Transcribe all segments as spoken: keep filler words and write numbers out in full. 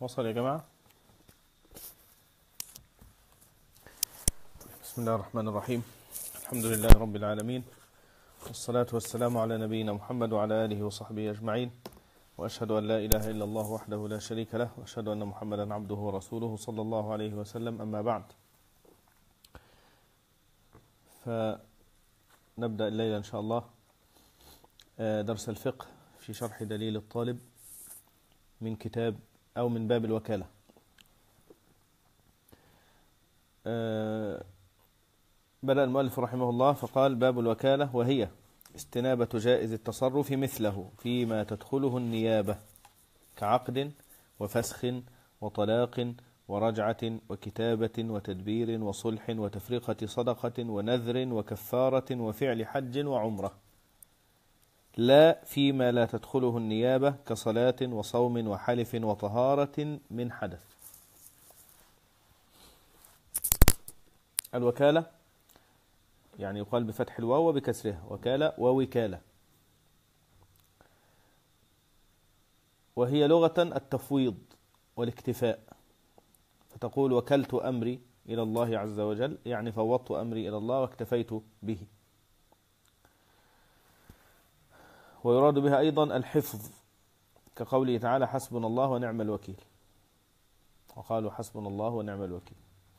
وصل يا جماعة. بسم الله الرحمن الرحيم. الحمد لله رب العالمين، والصلاة والسلام على نبينا محمد وعلى آله وصحبه أجمعين، وأشهد أن لا إله إلا الله وحده لا شريك له، وأشهد أن محمدا عبده ورسوله صلى الله عليه وسلم. أما بعد، فنبدأ الليلة إن شاء الله درس الفقه في شرح دليل الطالب من كتاب أو من باب الوكالة. بدأ المؤلف رحمه الله فقال: باب الوكالة، وهي استنابة جائز التصرف مثله فيما تدخله النيابة كعقد وفسخ وطلاق ورجعة وكتابة وتدبير وصلح وتفرقة صدقة ونذر وكفارة وفعل حج وعمرة، لا فيما لا تدخله النيابة كصلاة وصوم وحلف وطهارة من حدث. الوكالة يعني يقال بفتح الواو وبكسرها وكالة ووكالة، وهي لغة التفويض والاكتفاء، فتقول وكلت أمري إلى الله عز وجل، يعني فوضت أمري إلى الله واكتفيت به. ويراد بها أيضا الحفظ، كقوله تعالى: حسبنا الله ونعم الوكيل، وقالوا حسبنا الله ونعم الوكيل.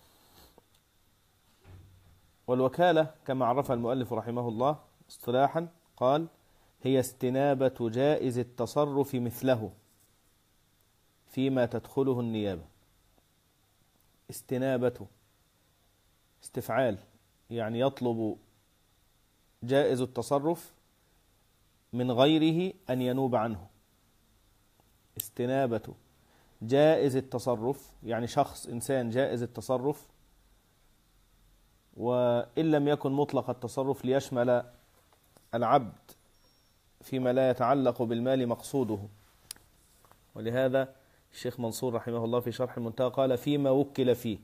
والوكالة كما عرفها المؤلف رحمه الله اصطلاحا قال: هي استنابة جائز التصرف مثله فيما تدخله النيابة. استنابة استفعال، يعني يطلب جائز التصرف من غيره أن ينوب عنه. استنابة جائز التصرف يعني شخص إنسان جائز التصرف، وإن لم يكن مطلق التصرف ليشمل العبد فيما لا يتعلق بالمال مقصوده. ولهذا الشيخ منصور رحمه الله في شرح المنتهى قال: فيما وكل فيه.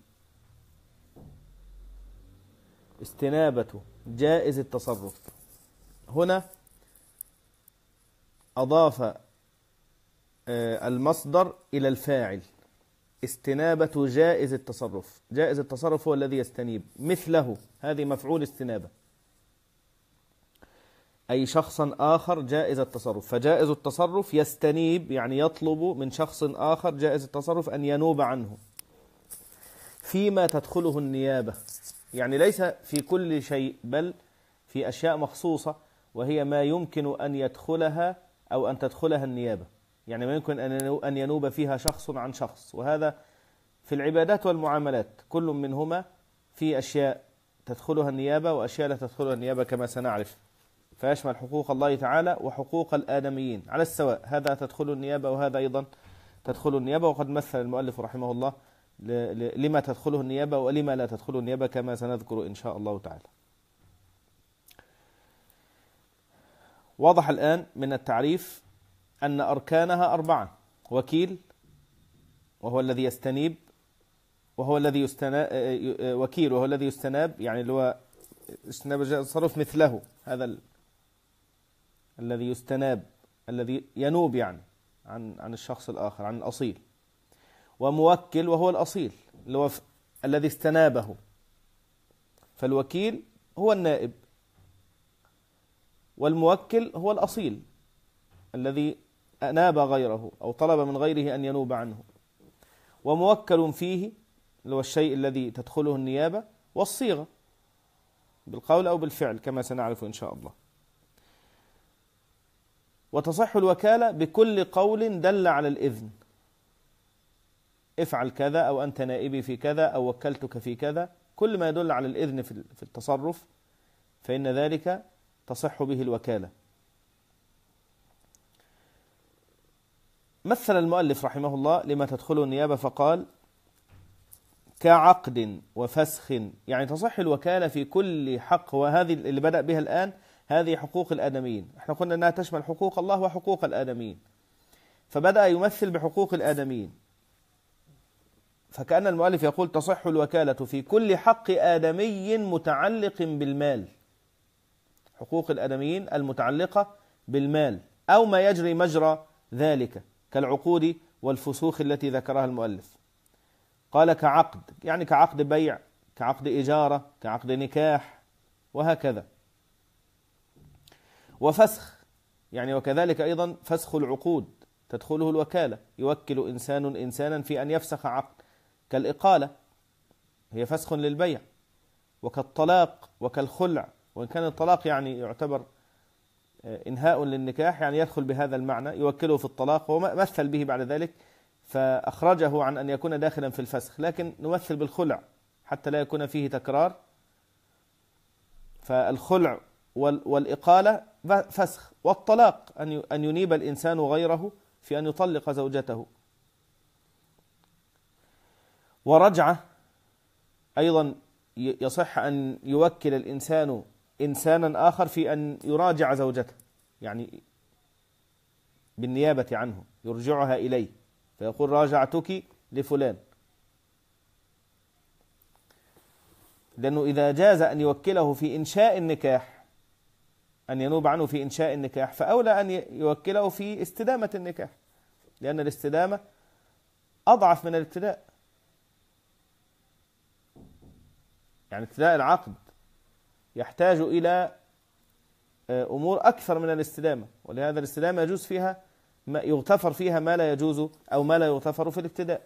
استنابة جائز التصرف، هنا أضاف المصدر إلى الفاعل. استنابة جائز التصرف، جائز التصرف هو الذي يستنيب، مثله هذه مفعول استنابة، أي شخصا آخر جائز التصرف. فجائز التصرف يستنيب يعني يطلب من شخص آخر جائز التصرف أن ينوب عنه فيما تدخله النيابة، يعني ليس في كل شيء بل في أشياء مخصوصة، وهي ما يمكن أن يدخلها أو أن تدخلها النيابة، يعني ما يمكن أن ينوب فيها شخص عن شخص. وهذا في العبادات والمعاملات، كل منهما في أشياء تدخلها النيابة وأشياء لا تدخلها النيابة كما سنعرف، فيشمل حقوق الله تعالى وحقوق الآدميين على السواء، هذا تدخل النيابة وهذا أيضا تدخل النيابة. وقد مثل المؤلف رحمه الله لما تدخله النيابة ولما لا تدخله النيابة كما سنذكر إن شاء الله تعالى. واضح الآن من التعريف أن أركانها أربعة: وكيل وهو الذي يستنيب، وهو الذي يستناب، وكيل وهو الذي يستناب يعني اللي هو استناب التصرف مثله، هذا ال... الذي يستناب الذي ينوب يعني عن عن الشخص الآخر، عن الأصيل. وموكل وهو الأصيل اللي هو ف... الذي استنابه، فالوكيل هو النائب، والموكل هو الأصيل الذي أناب غيره أو طلب من غيره أن ينوب عنه. وموكل فيه اللي هو الشيء الذي تدخله النيابة، والصيغة بالقول أو بالفعل كما سنعرف إن شاء الله. وتصح الوكالة بكل قول دل على الإذن، افعل كذا، أو أنت نائبي في كذا، أو وكلتك في كذا، كل ما يدل على الإذن في التصرف فإن ذلك تصح به الوكالة. مثل المؤلف رحمه الله لما تدخله النيابة فقال: كعقد وفسخ، يعني تصح الوكالة في كل حق، وهذه اللي بدأ بها الآن هذه حقوق الآدميين. احنا قلنا أنها تشمل حقوق الله وحقوق الآدميين، فبدأ يمثل بحقوق الآدميين، فكأن المؤلف يقول: تصح الوكالة في كل حق آدمي متعلق بالمال، حقوق الآدميين المتعلقة بالمال أو ما يجري مجرى ذلك كالعقود والفسوخ التي ذكرها المؤلف. قال كعقد، يعني كعقد بيع، كعقد إجارة، كعقد نكاح، وهكذا. وفسخ، يعني وكذلك أيضا فسخ العقود تدخله الوكالة، يوكل إنسان إنسانا في أن يفسخ عقد، كالإقالة هي فسخ للبيع، وكالطلاق وكالخلع، وإن كان الطلاق يعني يعتبر إنهاء للنكاح، يعني يدخل بهذا المعنى، يوكله في الطلاق، ومثل به بعد ذلك فأخرجه عن أن يكون داخلا في الفسخ، لكن نمثل بالخلع حتى لا يكون فيه تكرار. فالخلع والإقالة فسخ، والطلاق أن ينيب الإنسان غيره في أن يطلق زوجته. ورجعة أيضا يصح أن يوكل الإنسان إنسانا آخر في أن يراجع زوجته، يعني بالنيابة عنه يرجعها إليه، فيقول راجعتك لفلان، لأنه إذا جاز أن يوكله في إنشاء النكاح، أن ينوب عنه في إنشاء النكاح، فأولى أن يوكله في استدامة النكاح، لأن الاستدامة أضعف من الابتداء. يعني ابتداء العقد يحتاج إلى أمور أكثر من الاستدامة، ولهذا الاستدامة يجوز فيها ما يغتفر فيها ما لا يجوز أو ما لا يغتفر في الابتداء.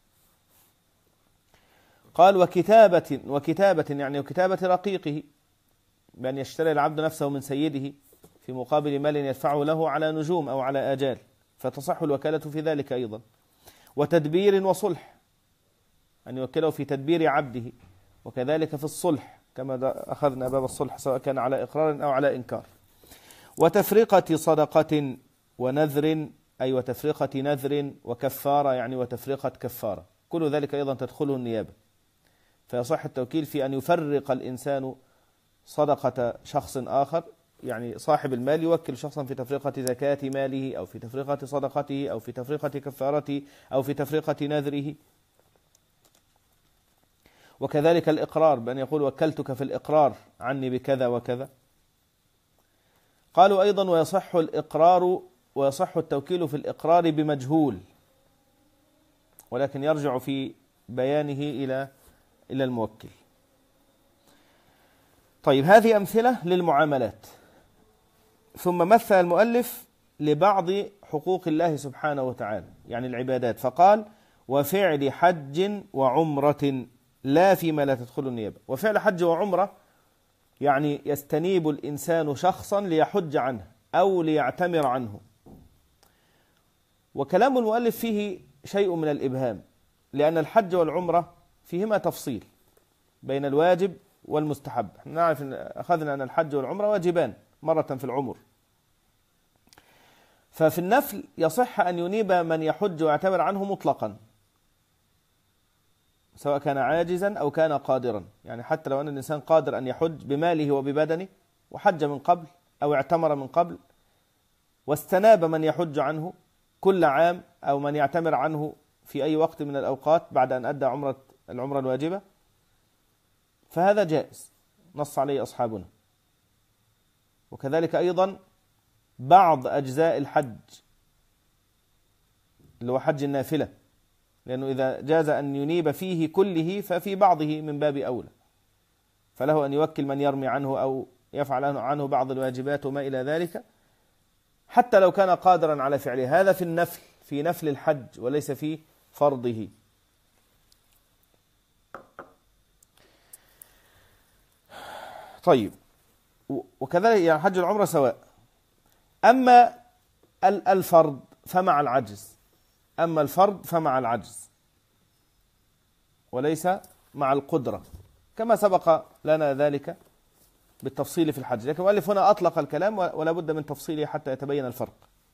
قال وكتابة، وكتابة يعني وكتابة رقيقه، بأن يشتري العبد نفسه من سيده في مقابل مال يدفعه له على نجوم أو على آجال، فتصح الوكالة في ذلك أيضا. وتدبير وصلح، أن يوكله في تدبير عبده، وكذلك في الصلح كما أخذنا باب الصلح سواء كان على إقرار أو على إنكار. وتفرقة صدقة ونذر، أي وتفرقة نذر وكفارة، يعني وتفرقة كفارة، كل ذلك أيضا تدخله النيابة، فيصح التوكيل في أن يفرق الإنسان صدقة شخص آخر، يعني صاحب المال يوكل شخصا في تفرقة زكاة ماله أو في تفرقة صدقته أو في تفرقة كفارته أو في تفرقة نذره. وكذلك الإقرار، بأن يقول وكلتك في الإقرار عني بكذا وكذا. قالوا أيضا ويصح الإقرار ويصح التوكيل في الإقرار بمجهول، ولكن يرجع في بيانه إلى إلى الموكل. طيب، هذه أمثلة للمعاملات. ثم مثل المؤلف لبعض حقوق الله سبحانه وتعالى، يعني العبادات، فقال وفعل حج وعمرة لا فيما لا تدخل النيابة. وفعل حج وعمرة يعني يستنيب الإنسان شخصا ليحج عنه أو ليعتمر عنه. وكلام المؤلف فيه شيء من الإبهام، لأن الحج والعمرة فيهما تفصيل بين الواجب والمستحب. نعرف أن أخذنا أن الحج والعمرة واجبان مرة في العمر، ففي النفل يصح أن ينيب من يحج ويعتمر عنه مطلقا، سواء كان عاجزا أو كان قادرا، يعني حتى لو أن الإنسان قادر أن يحج بماله وببدنه وحج من قبل أو اعتمر من قبل، واستناب من يحج عنه كل عام أو من يعتمر عنه في أي وقت من الأوقات بعد أن أدى عمرة العمرة الواجبة، فهذا جائز نص عليه أصحابنا. وكذلك أيضا بعض أجزاء الحج اللي هو حج النافلة، لأنه إذا جاز أن ينيب فيه كله ففي بعضه من باب أولى، فله أن يوكل من يرمي عنه أو يفعل عنه بعض الواجبات وما إلى ذلك، حتى لو كان قادرا على فعله. هذا في النفل، في نفل الحج، وليس في فرضه. طيب، وكذلك يعني حج العمرة سواء. أما الفرض فمع العجز، أما الفرض فمع العجز وليس مع القدرة، كما سبق لنا ذلك بالتفصيل في الحج، لكن المؤلف هنا أطلق الكلام ولا بد من تفصيله حتى يتبين الفرق.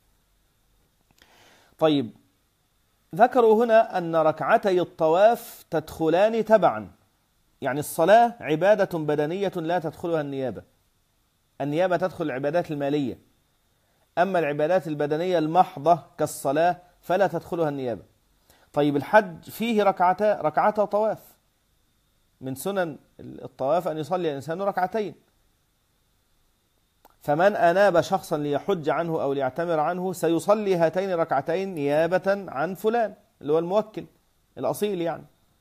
طيب، ذكروا هنا أن ركعتي الطواف تدخلان تبعا، يعني الصلاة عبادة بدنية لا تدخلها النيابة، النيابة تدخل العبادات المالية، أما العبادات البدنية المحضة كالصلاة فلا تدخلها النيابة. طيب، الحج فيه ركعتا ركعتا طواف، من سنن الطواف أن يصلي الإنسان ركعتين، فمن أناب شخصا ليحج عنه أو ليعتمر عنه سيصلي هاتين ركعتين نيابة عن فلان اللي هو الموكل الأصيل يعني.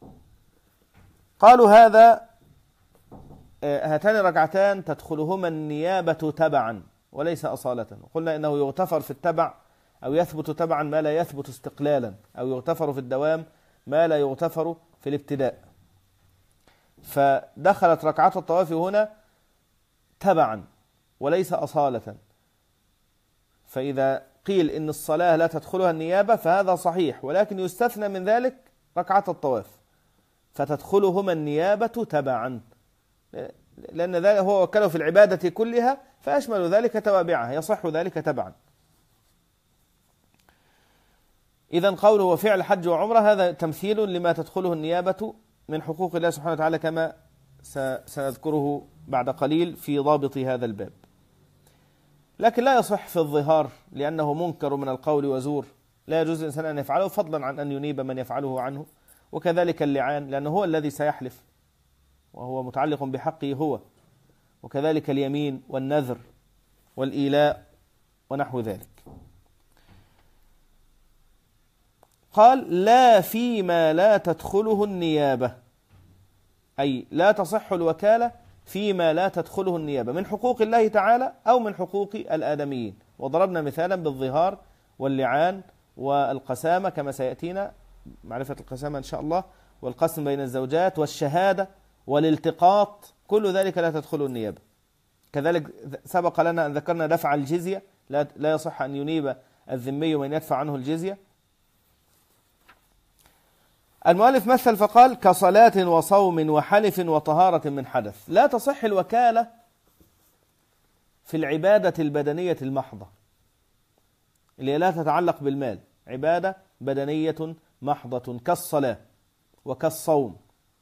قالوا هذا هاتان الركعتان تدخلهما النيابة تبعا وليس أصالة. قلنا إنه يغتفر في التبع أو يثبت تبعا ما لا يثبت استقلالا، أو يغتفر في الدوام ما لا يغتفر في الابتداء. فدخلت ركعات الطواف هنا تبعا وليس أصالة. فإذا قيل إن الصلاة لا تدخلها النيابة فهذا صحيح، ولكن يستثنى من ذلك ركعات الطواف فتدخلهما النيابة تبعا، لأن ذلك هو وكله في العبادة كلها فأشمل ذلك توابعها، يصح ذلك تبعا. إذن قوله وفعل حج وعمرة هذا تمثيل لما تدخله النيابة من حقوق الله سبحانه وتعالى كما سنذكره بعد قليل في ضابط هذا الباب. لكن لا يصح في الظهار لأنه منكر من القول وزور، لا يجوز الإنسان أن يفعله فضلا عن أن ينيب من يفعله عنه. وكذلك اللعان لأنه هو الذي سيحلف وهو متعلق بحقه هو، وكذلك اليمين والنذر والإيلاء ونحو ذلك. قال لا فيما لا تدخله النيابة، أي لا تصح الوكالة فيما لا تدخله النيابة من حقوق الله تعالى أو من حقوق الآدميين. وضربنا مثالا بالظهار واللعان والقسامة كما سيأتينا معرفة القسامة إن شاء الله، والقسم بين الزوجات والشهادة والالتقاط، كل ذلك لا تدخله النيابة. كذلك سبق لنا أن ذكرنا دفع الجزية، لا لا يصح أن ينيب الذمي من يدفع عنه الجزية. المؤلف مثل فقال كصلاة وصوم وحلف وطهارة من حدث. لا تصح الوكالة في العبادة البدنية المحضة اللي لا تتعلق بالمال، عبادة بدنية محضة كالصلاة وكالصوم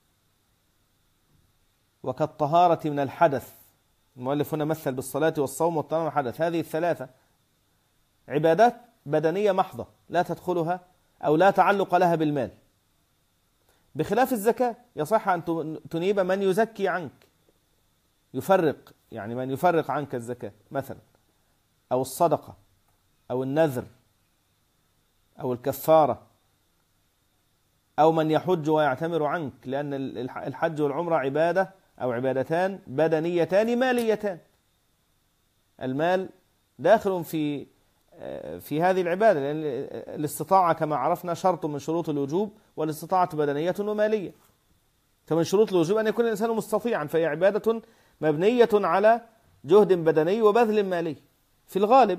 وكالطهارة من الحدث. المؤلف هنا مثل بالصلاة والصوم والطهارة من الحدث، هذه الثلاثة عبادات بدنية محضة لا تدخلها أو لا تعلق لها بالمال، بخلاف الزكاة يصح أن تنيب من يزكي عنك، يفرق يعني من يفرق عنك الزكاة مثلا، أو الصدقة أو النذر أو الكفارة، أو من يحج ويعتمر عنك، لأن الحج والعمرة عبادة أو عبادتان بدنيتان ماليتان. المال داخل في في هذه العبادة، لأن الاستطاعة كما عرفنا شرط من شروط الوجوب، والاستطاعة بدنية ومالية. فمن شروط الوجوب أن يكون الإنسان مستطيعا، فهي عبادة مبنية على جهد بدني وبذل مالي في الغالب.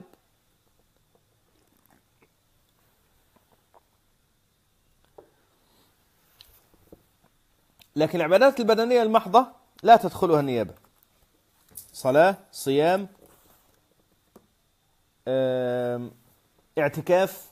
لكن العبادات البدنية المحضة لا تدخلها النيابة، صلاة، صيام، اعتكاف.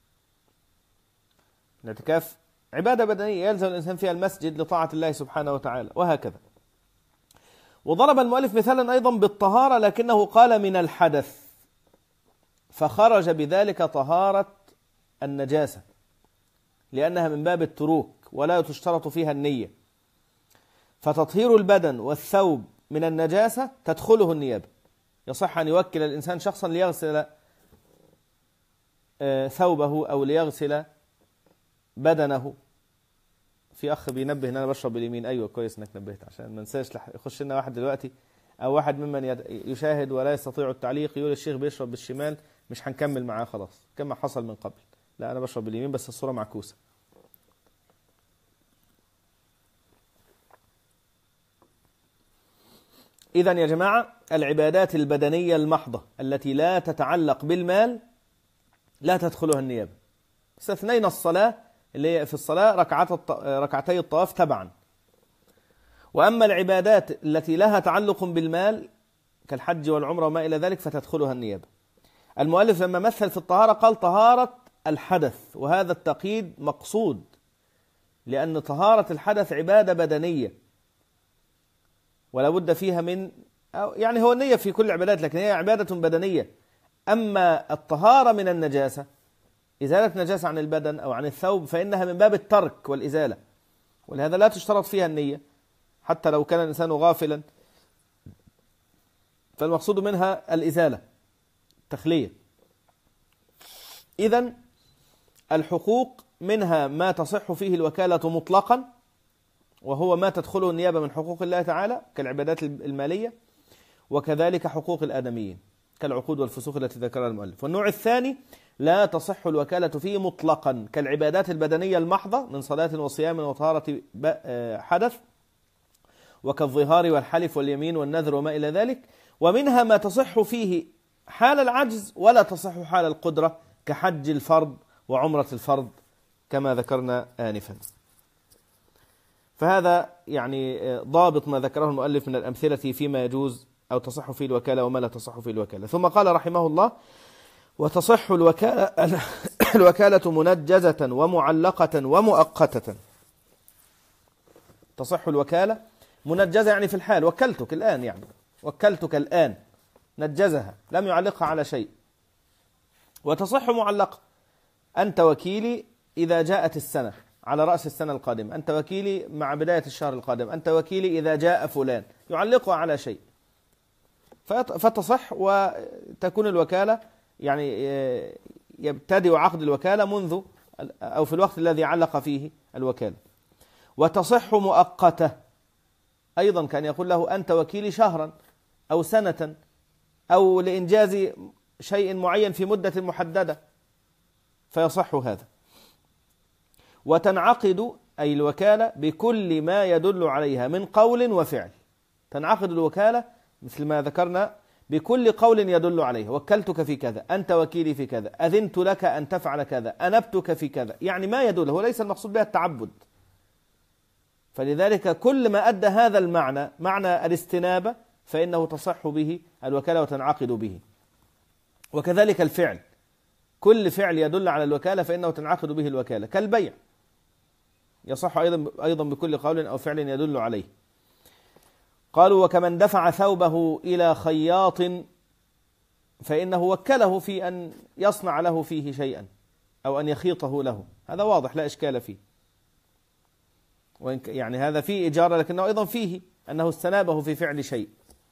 الاعتكاف عبادة بدنية يلزم الإنسان فيها المسجد لطاعة الله سبحانه وتعالى، وهكذا. وضرب المؤلف مثالا أيضا بالطهارة، لكنه قال من الحدث، فخرج بذلك طهارة النجاسة لأنها من باب التروك ولا تشترط فيها النية. فتطهير البدن والثوب من النجاسة تدخله النيابة. يصح أن يوكل الإنسان شخصا ليغسل ثوبه أو ليغسل بدنه. في أخ بينبه أن أنا بشرب باليمين، أيوة كويس أنك نبهت عشان ما ننساش يخش لنا واحد دلوقتي أو واحد ممن يشاهد ولا يستطيع التعليق يقول الشيخ بيشرب بالشمال مش هنكمل معاه خلاص كما حصل من قبل. لا، أنا بشرب باليمين بس الصورة معكوسة. إذن يا جماعة العبادات البدنية المحضة التي لا تتعلق بالمال لا تدخلها النيابة. استثنينا الصلاة اللي هي في الصلاة ركعات ركعتي الطواف تبعا. وأما العبادات التي لها تعلق بالمال كالحج والعمرة وما إلى ذلك فتدخلها النيابة. المؤلف لما مثل في الطهارة قال طهارة الحدث، وهذا التقييد مقصود لأن طهارة الحدث عبادة بدنية ولا بد فيها من يعني هو النية في كل العبادات، لكن هي عبادة بدنية. أما الطهارة من النجاسة إزالة نجاسة عن البدن أو عن الثوب فإنها من باب الترك والإزالة، ولهذا لا تشترط فيها النية حتى لو كان الإنسان غافلا فالمقصود منها الإزالة، التخلية. إذن الحقوق منها ما تصح فيه الوكالة مطلقا، وهو ما تدخله النيابة من حقوق الله تعالى كالعبادات المالية، وكذلك حقوق الآدميين كالعقود والفسوق التي ذكرها المؤلف. والنوع الثاني لا تصح الوكالة فيه مطلقا كالعبادات البدنية المحضة من صلاة وصيام وطهارة حدث، وكالظهار والحلف واليمين والنذر وما إلى ذلك. ومنها ما تصح فيه حال العجز ولا تصح حال القدرة كحج الفرض وعمرة الفرض كما ذكرنا آنفا. فهذا يعني ضابط ما ذكره المؤلف من الأمثلة فيما يجوز أو تصح فيه الوكالة وما لا تصح فيه الوكالة. ثم قال رحمه الله: وتصح الوكالة, الوكالة منجزة ومعلقة ومؤقتة. تصح الوكالة منجزة يعني في الحال، وكلتك الآن، يعني وكلتك الآن، نجزها لم يعلقها على شيء. وتصح معلقة، أنت وكيلي إذا جاءت السنة على رأس السنة القادمة، أنت وكيلي مع بداية الشهر القادم، أنت وكيلي إذا جاء فلان، يعلقها على شيء فتصح، وتكون الوكالة يعني يبتدئ عقد الوكالة منذ أو في الوقت الذي علق فيه الوكالة. وتصح مؤقتة أيضا، كان يقول له أنت وكيلي شهرا أو سنة أو لإنجاز شيء معين في مدة محددة، فيصح هذا. وتنعقد أي الوكالة بكل ما يدل عليها من قول وفعل. تنعقد الوكالة مثل ما ذكرنا بكل قول يدل عليه، وكلتك في كذا، أنت وكيلي في كذا، أذنت لك أن تفعل كذا، أنبتك في كذا، يعني ما يدل، هو ليس المقصود بها التعبد. فلذلك كل ما أدى هذا المعنى، معنى الاستنابة، فإنه تصح به الوكالة وتنعقد به. وكذلك الفعل، كل فعل يدل على الوكالة فإنه تنعقد به الوكالة، كالبيع يصح أيضا أيضا بكل قول أو فعل يدل عليه. قالوا: وكمن دفع ثوبه إلى خياط فإنه وكله في أن يصنع له فيه شيئا أو أن يخيطه له، هذا واضح لا إشكال فيه، وإن يعني هذا فيه إجارة، لكنه أيضا فيه أنه استنابه في فعل شيء.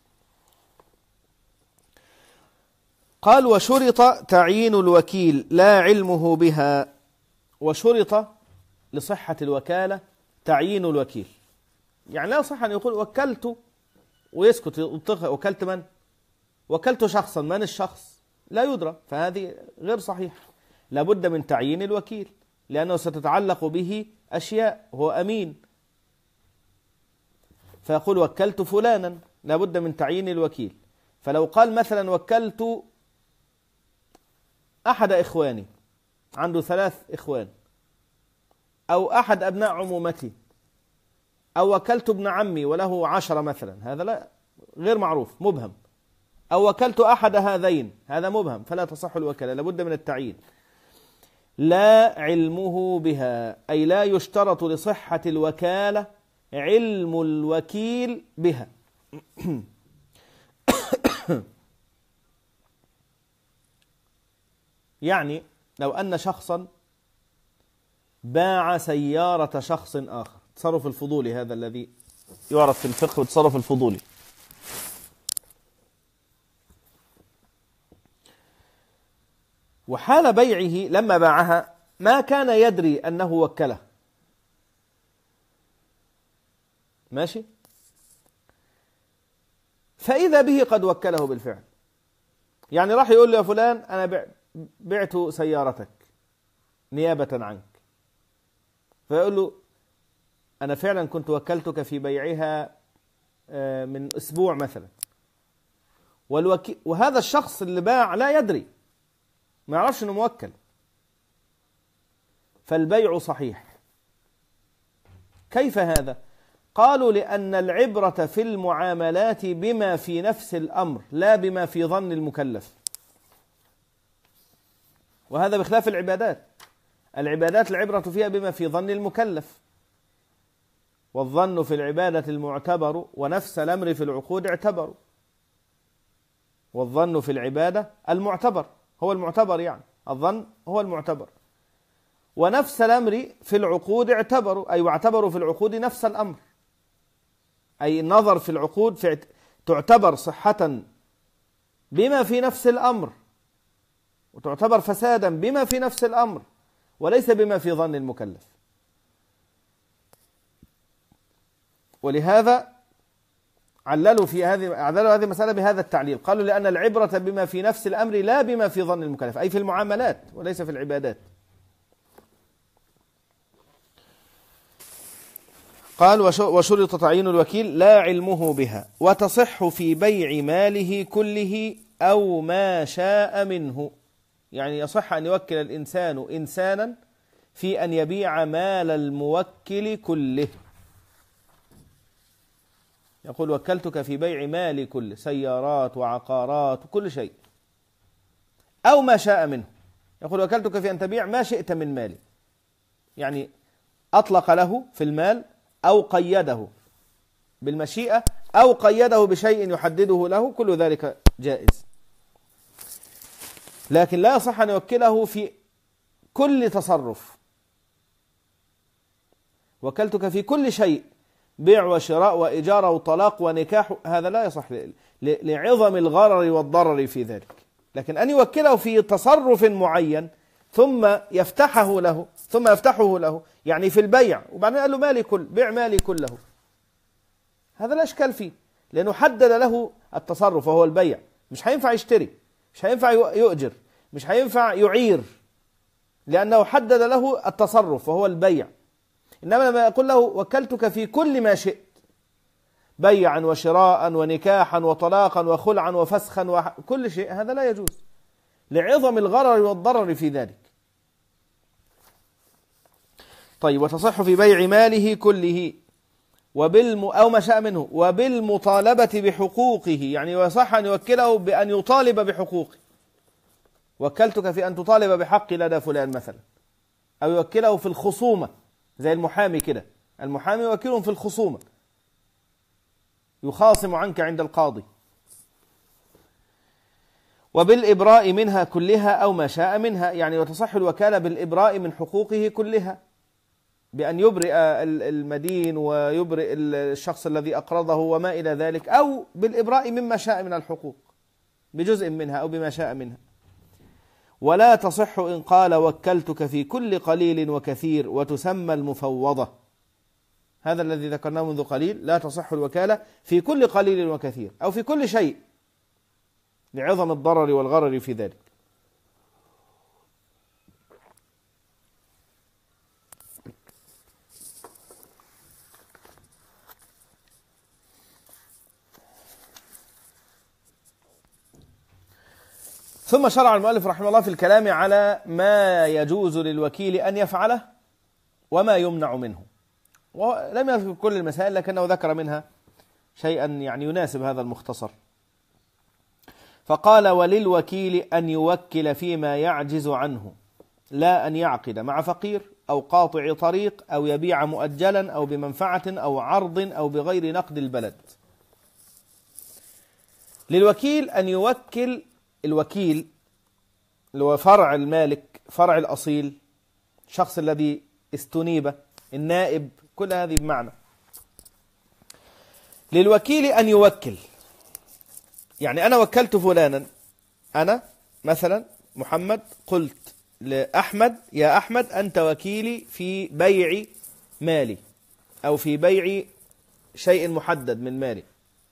قال: وشرط تعيين الوكيل لا علمه بها. وشرط لصحة الوكالة تعيين الوكيل، يعني لا يصح أن يقول وكلت ويسكت، وكلت من؟ وكلت شخصا، من الشخص؟ لا يدرى، فهذه غير صحيح. لابد من تعيين الوكيل لأنه ستتعلق به أشياء، هو أمين، فيقول وكلت فلانا، لابد من تعيين الوكيل. فلو قال مثلا وكلت أحد إخواني، عنده ثلاث إخوان، أو أحد أبناء عمومتي، أو وكلت ابن عمي وله عشرة مثلا، هذا لا غير معروف، مبهم. أو وكلت أحد هذين، هذا مبهم، فلا تصح الوكالة، لابد من التعيين. لا علمه بها، أي لا يشترط لصحة الوكالة علم الوكيل بها. يعني لو أن شخصا باع سيارة شخص آخر، تصرف الفضولي هذا الذي يعرف في الفقه بالتصرف الفضولي، وحال بيعه لما باعها ما كان يدري أنه وكله، ماشي، فإذا به قد وكله بالفعل. يعني راح يقول له يا فلان أنا بعت سيارتك نيابة عنك، فيقول له أنا فعلا كنت وكلتك في بيعها من أسبوع مثلا، والوكي... وهذا الشخص اللي باع لا يدري، ما يعرفش أنه موكل، فالبيع صحيح. كيف هذا؟ قالوا لأن العبرة في المعاملات بما في نفس الأمر لا بما في ظن المكلف، وهذا بخلاف العبادات. العبادات العبرة فيها بما في ظن المكلف، والظن في العبادة المعتبر، ونفس الأمر في العقود اعتبروا. والظن في العبادة المعتبر هو المعتبر، يعني الظن هو المعتبر، ونفس الأمر في العقود اعتبروا، أي واعتبروا في العقود نفس الأمر، أي النظر في العقود في تعتبر صحة بما في نفس الأمر، وتعتبر فسادا بما في نفس الأمر وليس بما في ظن المكلف. ولهذا عللوا في هذه عللوا هذه المسألة بهذا التعليل، قالوا لأن العبرة بما في نفس الأمر لا بما في ظن المكلف، أي في المعاملات وليس في العبادات. قال وشرط تعيين الوكيل لا علمه بها، وتصح في بيع ماله كله أو ما شاء منه. يعني يصح أن يوكل الإنسان إنسانا في أن يبيع مال الموكل كله. يقول وكلتك في بيع مالي كله، سيارات وعقارات وكل شيء، أو ما شاء منه. يقول وكلتك في أن تبيع ما شئت من مالي، يعني أطلق له في المال أو قيده بالمشيئة أو قيده بشيء يحدده له، كل ذلك جائز. لكن لا يصح أن يوكله في كل تصرف. وكلتك في كل شيء، بيع وشراء وإجارة وطلاق ونكاح، هذا لا يصح لعظم الغرر والضرر في ذلك. لكن أن يوكله في تصرف معين ثم يفتحه له ثم يفتحه له يعني في البيع، وبعدين قال له مالي كل بيع مالي كله، هذا لا إشكال فيه، لأنه حدد له التصرف وهو البيع. مش هينفع يشتري، مش هينفع يؤجر، مش هينفع يعير، لأنه حدد له التصرف وهو البيع. إنما لما يقول له وكلتك في كل ما شئت، بيعا وشراء ونكاحا وطلاقا وخلعا وفسخا وكل شيء، هذا لا يجوز لعظم الغرر والضرر في ذلك. طيب وتصح في بيع ماله كله وبالم أو ما شاء منه وبالمطالبة بحقوقه، يعني يصح أن يوكله بأن يطالب بحقوقه. وكلتك في أن تطالب بحق لدى فلان مثلا، أو يوكله في الخصومة زي المحامي كده، المحامي وكيل في الخصومة يخاصم عنك عند القاضي. وبالإبراء منها كلها أو ما شاء منها، يعني وتصح الوكالة بالإبراء من حقوقه كلها، بأن يبرئ المدين ويبرئ الشخص الذي أقرضه وما إلى ذلك، أو بالإبراء مما شاء من الحقوق بجزء منها أو بما شاء منها. ولا تصح إن قال وكلتك في كل قليل وكثير، وتسمى المفوضة. هذا الذي ذكرناه منذ قليل، لا تصح الوكالة في كل قليل وكثير أو في كل شيء لعظم الضرر والغرر في ذلك. ثم شرع المؤلف رحمه الله في الكلام على ما يجوز للوكيل أن يفعله وما يمنع منه، ولم يذكر كل المسائل لكنه ذكر منها شيئا يعني يناسب هذا المختصر. فقال وللوكيل أن يوكل فيما يعجز عنه، لا أن يعقد مع فقير أو قاطع طريق أو يبيع مؤجلا أو بمنفعة أو عرض أو بغير نقد البلد. للوكيل أن يوكل، الوكيل اللي هو فرع المالك، فرع الأصيل، الشخص الذي استنيب، النائب، كل هذه بمعنى. للوكيل أن يوكل، يعني أنا وكلت فلانا، أنا مثلا محمد قلت لأحمد يا أحمد أنت وكيلي في بيع مالي أو في بيع شيء محدد من مالي.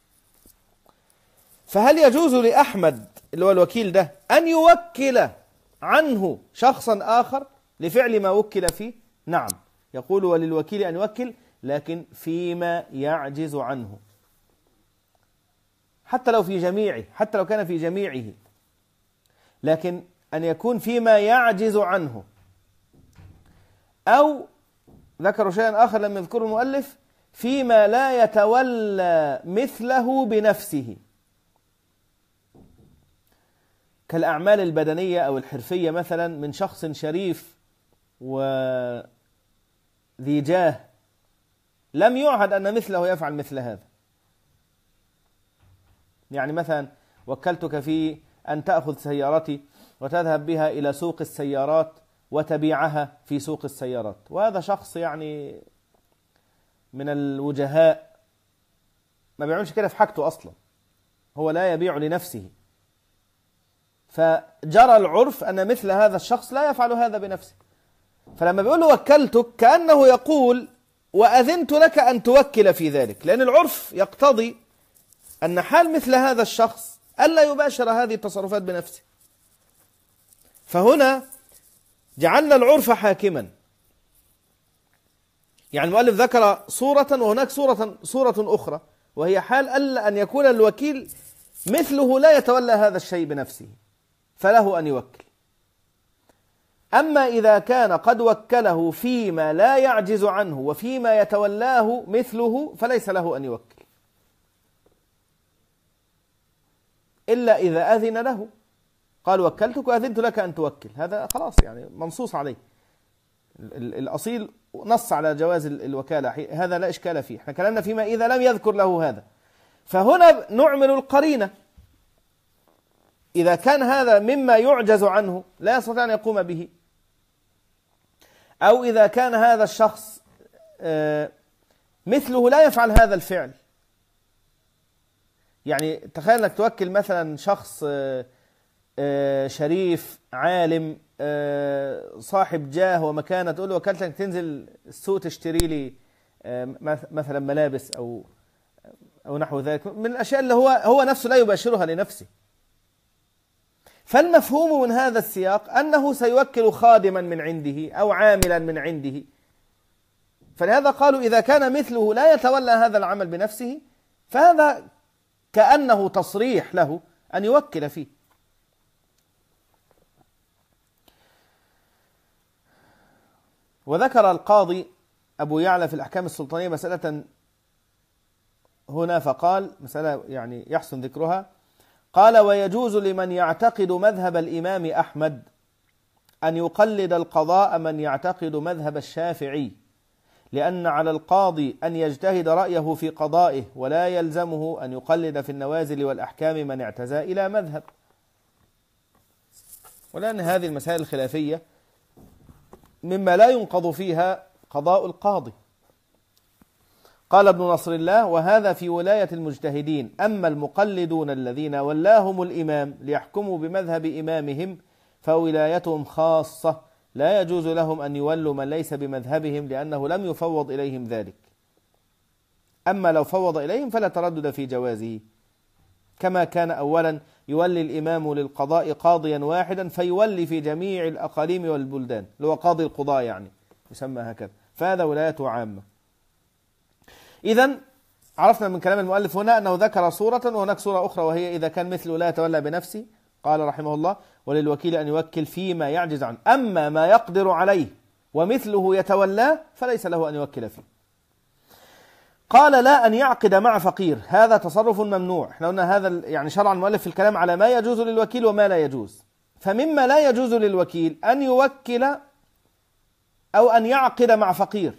فهل يجوز لأحمد اللي هو الوكيل ده أن يوكل عنه شخصا آخر لفعل ما وكل فيه؟ نعم، يقول وللوكيل أن يوكل لكن فيما يعجز عنه، حتى لو في جميعه، حتى لو كان في جميعه، لكن أن يكون فيما يعجز عنه. أو ذكروا شيئا آخر لم يذكره المؤلف، فيما لا يتولى مثله بنفسه، كالأعمال البدنية أو الحرفية مثلا من شخص شريف وذي جاه لم يعهد أن مثله يفعل مثل هذا. يعني مثلا وكلتك في أن تأخذ سيارتي وتذهب بها إلى سوق السيارات وتبيعها في سوق السيارات، وهذا شخص يعني من الوجهاء ما بيعملش كده في حاجته أصلا، هو لا يبيع لنفسه، فجرى العرف أن مثل هذا الشخص لا يفعل هذا بنفسه. فلما بيقول له وكلتك كأنه يقول وأذنت لك أن توكل في ذلك، لأن العرف يقتضي أن حال مثل هذا الشخص ألا يباشر هذه التصرفات بنفسه. فهنا جعلنا العرف حاكما. يعني المؤلف ذكر صورة وهناك صورة صورة أخرى، وهي حال ألا أن يكون الوكيل مثله لا يتولى هذا الشيء بنفسه فله أن يوكل. أما إذا كان قد وكله فيما لا يعجز عنه وفيما يتولاه مثله فليس له أن يوكل إلا إذا أذن له، قال وكلتك وأذنت لك أن توكل، هذا خلاص يعني منصوص عليه. الأصيل نص على جواز الوكالة، هذا لا إشكال فيه. احنا كلامنا فيما إذا لم يذكر له هذا، فهنا نعمل القرينة. إذا كان هذا مما يعجز عنه لا يستطيع أن يقوم به، أو إذا كان هذا الشخص مثله لا يفعل هذا الفعل. يعني تخيل أنك توكل مثلا شخص شريف عالم صاحب جاه ومكانة، تقول له وكلتك تنزل السوق تشتري لي مثلا ملابس أو أو نحو ذلك من الأشياء اللي هو هو نفسه لا يباشرها لنفسه. فالمفهوم من هذا السياق أنه سيوكل خادما من عنده أو عاملا من عنده. فلهذا قالوا إذا كان مثله لا يتولى هذا العمل بنفسه فهذا كأنه تصريح له أن يوكل فيه. وذكر القاضي أبو يعلى في الأحكام السلطانية مسألة هنا، فقال مسألة يعني يحسن ذكرها، قال ويجوز لمن يعتقد مذهب الإمام أحمد أن يقلد القضاء من يعتقد مذهب الشافعي، لأن على القاضي أن يجتهد رأيه في قضائه ولا يلزمه أن يقلد في النوازل والأحكام من اعتزى إلى مذهب. ولأن هذه المسائل الخلافية مما لا ينقض فيها قضاء القاضي. قال ابن نصر الله وهذا في ولاية المجتهدين، أما المقلدون الذين ولاهم الإمام ليحكموا بمذهب إمامهم فولايتهم خاصة، لا يجوز لهم أن يولوا من ليس بمذهبهم لأنه لم يفوض إليهم ذلك. أما لو فوض إليهم فلا تردد في جوازه، كما كان أولا يولي الإمام للقضاء قاضيا واحدا فيولي في جميع الأقاليم والبلدان، اللي هو قاضي القضاء يعني يسمى هكذا، فهذا ولايته عامة. إذن عرفنا من كلام المؤلف هنا أنه ذكر صورة وهناك صورة أخرى، وهي إذا كان مثله لا يتولى بنفسه قال رحمه الله وللوكيل أن يوكل فيما يعجز عنه، أما ما يقدر عليه ومثله يتولاه فليس له أن يوكل فيه. قال لا أن يعقد مع فقير، هذا تصرف ممنوع. احنا قلنا هذا يعني شرع المؤلف في الكلام على ما يجوز للوكيل وما لا يجوز. فمما لا يجوز للوكيل أن يوكل أو أن يعقد مع فقير.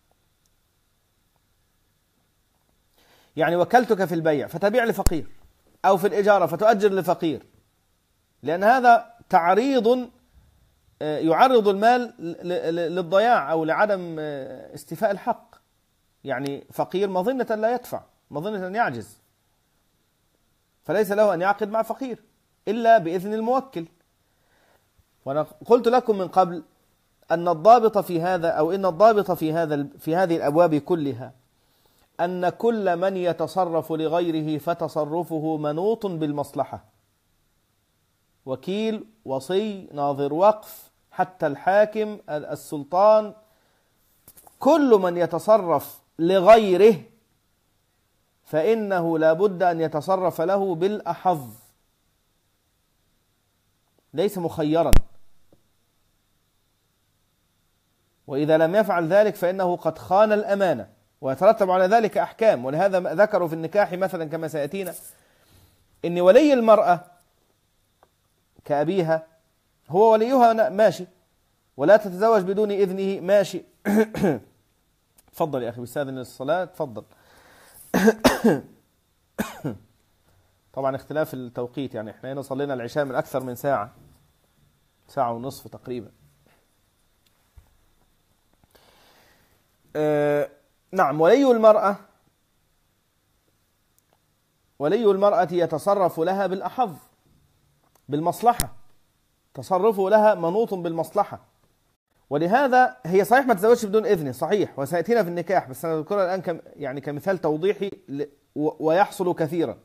يعني وكلتك في البيع فتبيع لفقير، أو في الإجارة فتؤجر لفقير، لأن هذا تعريض يعرض المال للضياع أو لعدم استيفاء الحق. يعني فقير مظنة لا يدفع، مظنة أن يعجز، فليس له أن يعقد مع فقير إلا بإذن الموكل. وأنا قلت لكم من قبل أن الضابط في هذا أو إن الضابط في هذا في هذه الأبواب كلها أن كل من يتصرف لغيره فتصرفه منوط بالمصلحة، وكيل، وصي، ناظر وقف، حتى الحاكم، السلطان، كل من يتصرف لغيره فإنه لا بد أن يتصرف له بالأحظ، ليس مخيرا. وإذا لم يفعل ذلك فإنه قد خان الأمانة، ويترتب على ذلك أحكام. ولهذا ذكروا في النكاح مثلا كما سيأتينا إن ولي المرأة كأبيها هو وليها ماشي، ولا تتزوج بدون إذنه ماشي. تفضل يا أخي بستاذن الصلاة، تفضل. طبعا اختلاف التوقيت، يعني احنا هنا صلينا العشاء من أكثر من ساعة، ساعة ونصف تقريبا. أه نعم، ولي المرأة ولي المرأة يتصرف لها بالأحظ، بالمصلحة، تصرفه لها منوط بالمصلحة. ولهذا هي صحيح ما تزوجش بدون إذن، صحيح، وسيأتينا في النكاح، بس أنا أذكرها الآن كم يعني كمثال توضيحي ويحصل كثيرا.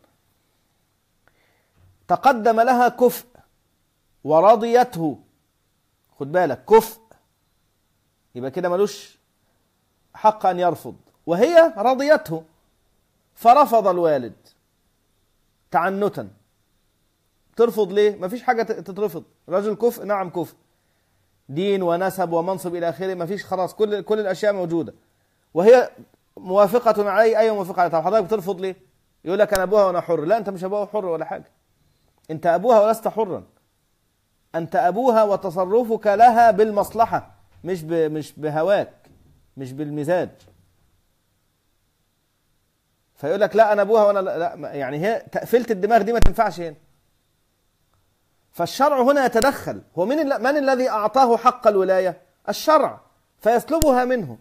تقدم لها كفء ورضيته، خد بالك كفء، يبقى كده ملوش حق أن يرفض، وهي رضيته فرفض الوالد تعنتا. ترفض ليه؟ مفيش حاجة تترفض، رجل كفء، نعم كفء، دين ونسب ومنصب إلى آخره، مفيش، خلاص كل كل الأشياء موجودة، وهي موافقة عليه، أي موافقة عليه. طب حضرتك بترفض ليه؟ يقول لك أنا أبوها وأنا حر. لا، أنت مش أبوها حر ولا حاجة، أنت أبوها ولست حرا، أنت أبوها وتصرفك لها بالمصلحة، مش ب... مش بهواك، مش بالمزاج. فيقول لك لا أنا أبوها وأنا لا, لا، يعني هي تقفلت الدماغ دي ما تنفعش هنا. فالشرع هنا يتدخل. هو من, من الذي أعطاه حق الولاية؟ الشرع، فيسلبها منه.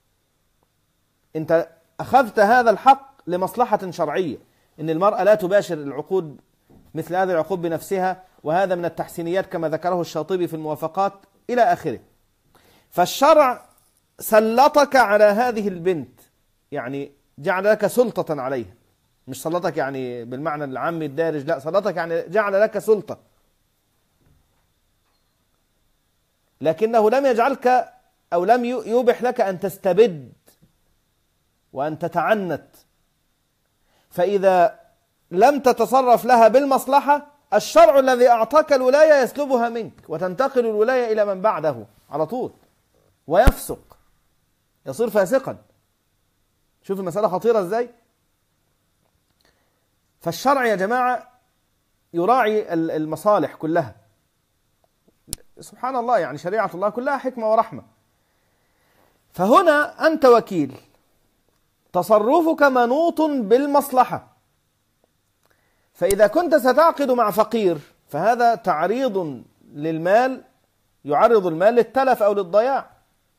أنت أخذت هذا الحق لمصلحة شرعية، إن المرأة لا تباشر العقود، مثل هذه العقود بنفسها، وهذا من التحسينيات كما ذكره الشاطبي في الموافقات إلى آخره. فالشرع سلطك على هذه البنت، يعني جعل لك سلطة عليها، مش سلطك يعني بالمعنى العام الدارج، لا، سلطك يعني جعل لك سلطة، لكنه لم يجعلك أو لم يبح لك أن تستبد وأن تتعنت. فإذا لم تتصرف لها بالمصلحة، الشرع الذي أعطاك الولاية يسلبها منك، وتنتقل الولاية إلى من بعده على طول، ويفسق، يصير فاسقا. شوف المسألة خطيرة إزاي. فالشرع يا جماعة يراعي المصالح كلها، سبحان الله، يعني شريعة الله كلها حكمة ورحمة. فهنا أنت وكيل، تصرفك منوط بالمصلحة. فإذا كنت ستعقد مع فقير، فهذا تعريض للمال، يعرض المال للتلف أو للضياع،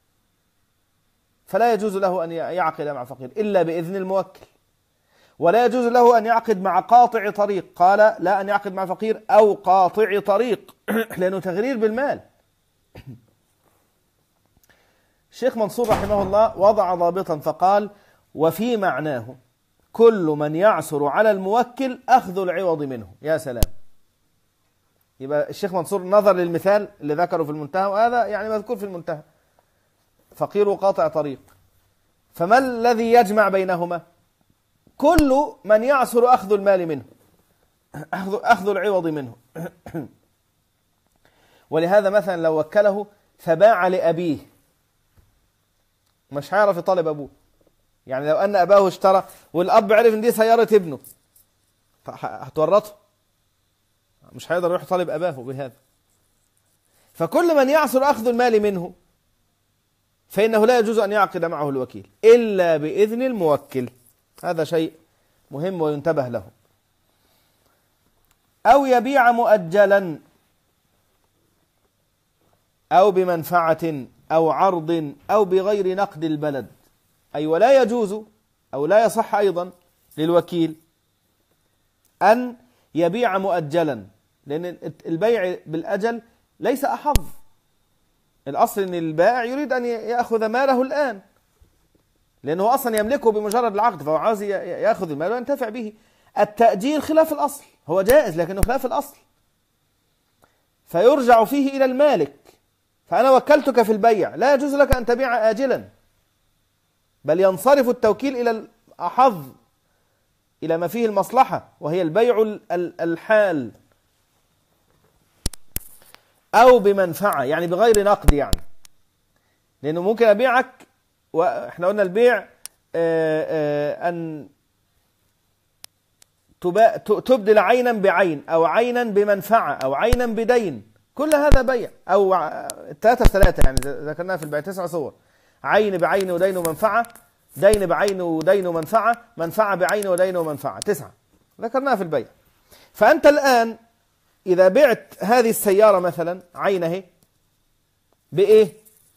فلا يجوز له أن يعقد مع فقير إلا بإذن الموكل. ولا يجوز له أن يعقد مع قاطع طريق، قال لا أن يعقد مع فقير أو قاطع طريق لأنه تغرير بالمال. الشيخ منصور رحمه الله وضع ضابطا فقال: وفي معناه كل من يعسر على الموكل أخذ العوض منه. يا سلام. يبقى الشيخ منصور نظر للمثال اللي ذكره في المنتهى، وهذا يعني مذكور في المنتهى، فقير وقاطع طريق. فما الذي يجمع بينهما؟ كل من يعسر أخذ المال منه، أخذ, أخذ العوض منه. ولهذا مثلا لو وكله فباع لأبيه، مش هيعرف يطالب أبوه. يعني لو أن أباه اشترى والأب عرف إن دي سيارة ابنه، هتورطه، مش هيقدر يروح يطالب أباه بهذا. فكل من يعسر أخذ المال منه فإنه لا يجوز أن يعقد معه الوكيل إلا بإذن الموكل. هذا شيء مهم وينتبه له. أو يبيع مؤجلا أو بمنفعة أو عرض أو بغير نقد البلد. أي ولا يجوز أو لا يصح أيضا للوكيل أن يبيع مؤجلا، لأن البيع بالأجل ليس أحظ. الأصل أن البائع يريد أن يأخذ ماله الآن، لأنه أصلا يملكه بمجرد العقد، فهو عاوز يأخذ المال وينتفع به. التأجير خلاف الأصل، هو جائز لكنه خلاف الأصل، فيرجع فيه إلى المالك. فأنا وكلتك في البيع، لا يجوز لك أن تبيع آجلا، بل ينصرف التوكيل إلى الأحظ، إلى ما فيه المصلحة، وهي البيع الحال. أو بمنفعة، يعني بغير نقد، يعني لأنه ممكن أبيعك، وإحنا قلنا البيع آآ آآ أن تبدل عينا بعين، أو عينا بمنفعة، أو عينا بدين، كل هذا بيع. أو ثلاثة في ثلاثة، يعني ذكرناها في البيع تسع صور: عين بعين ودين ومنفعة، دين بعين ودين ومنفعة، منفعة بعين ودين ومنفعة، تسعة ذكرناها في البيع. فأنت الآن إذا بعت هذه السيارة مثلا عينه بإيه؟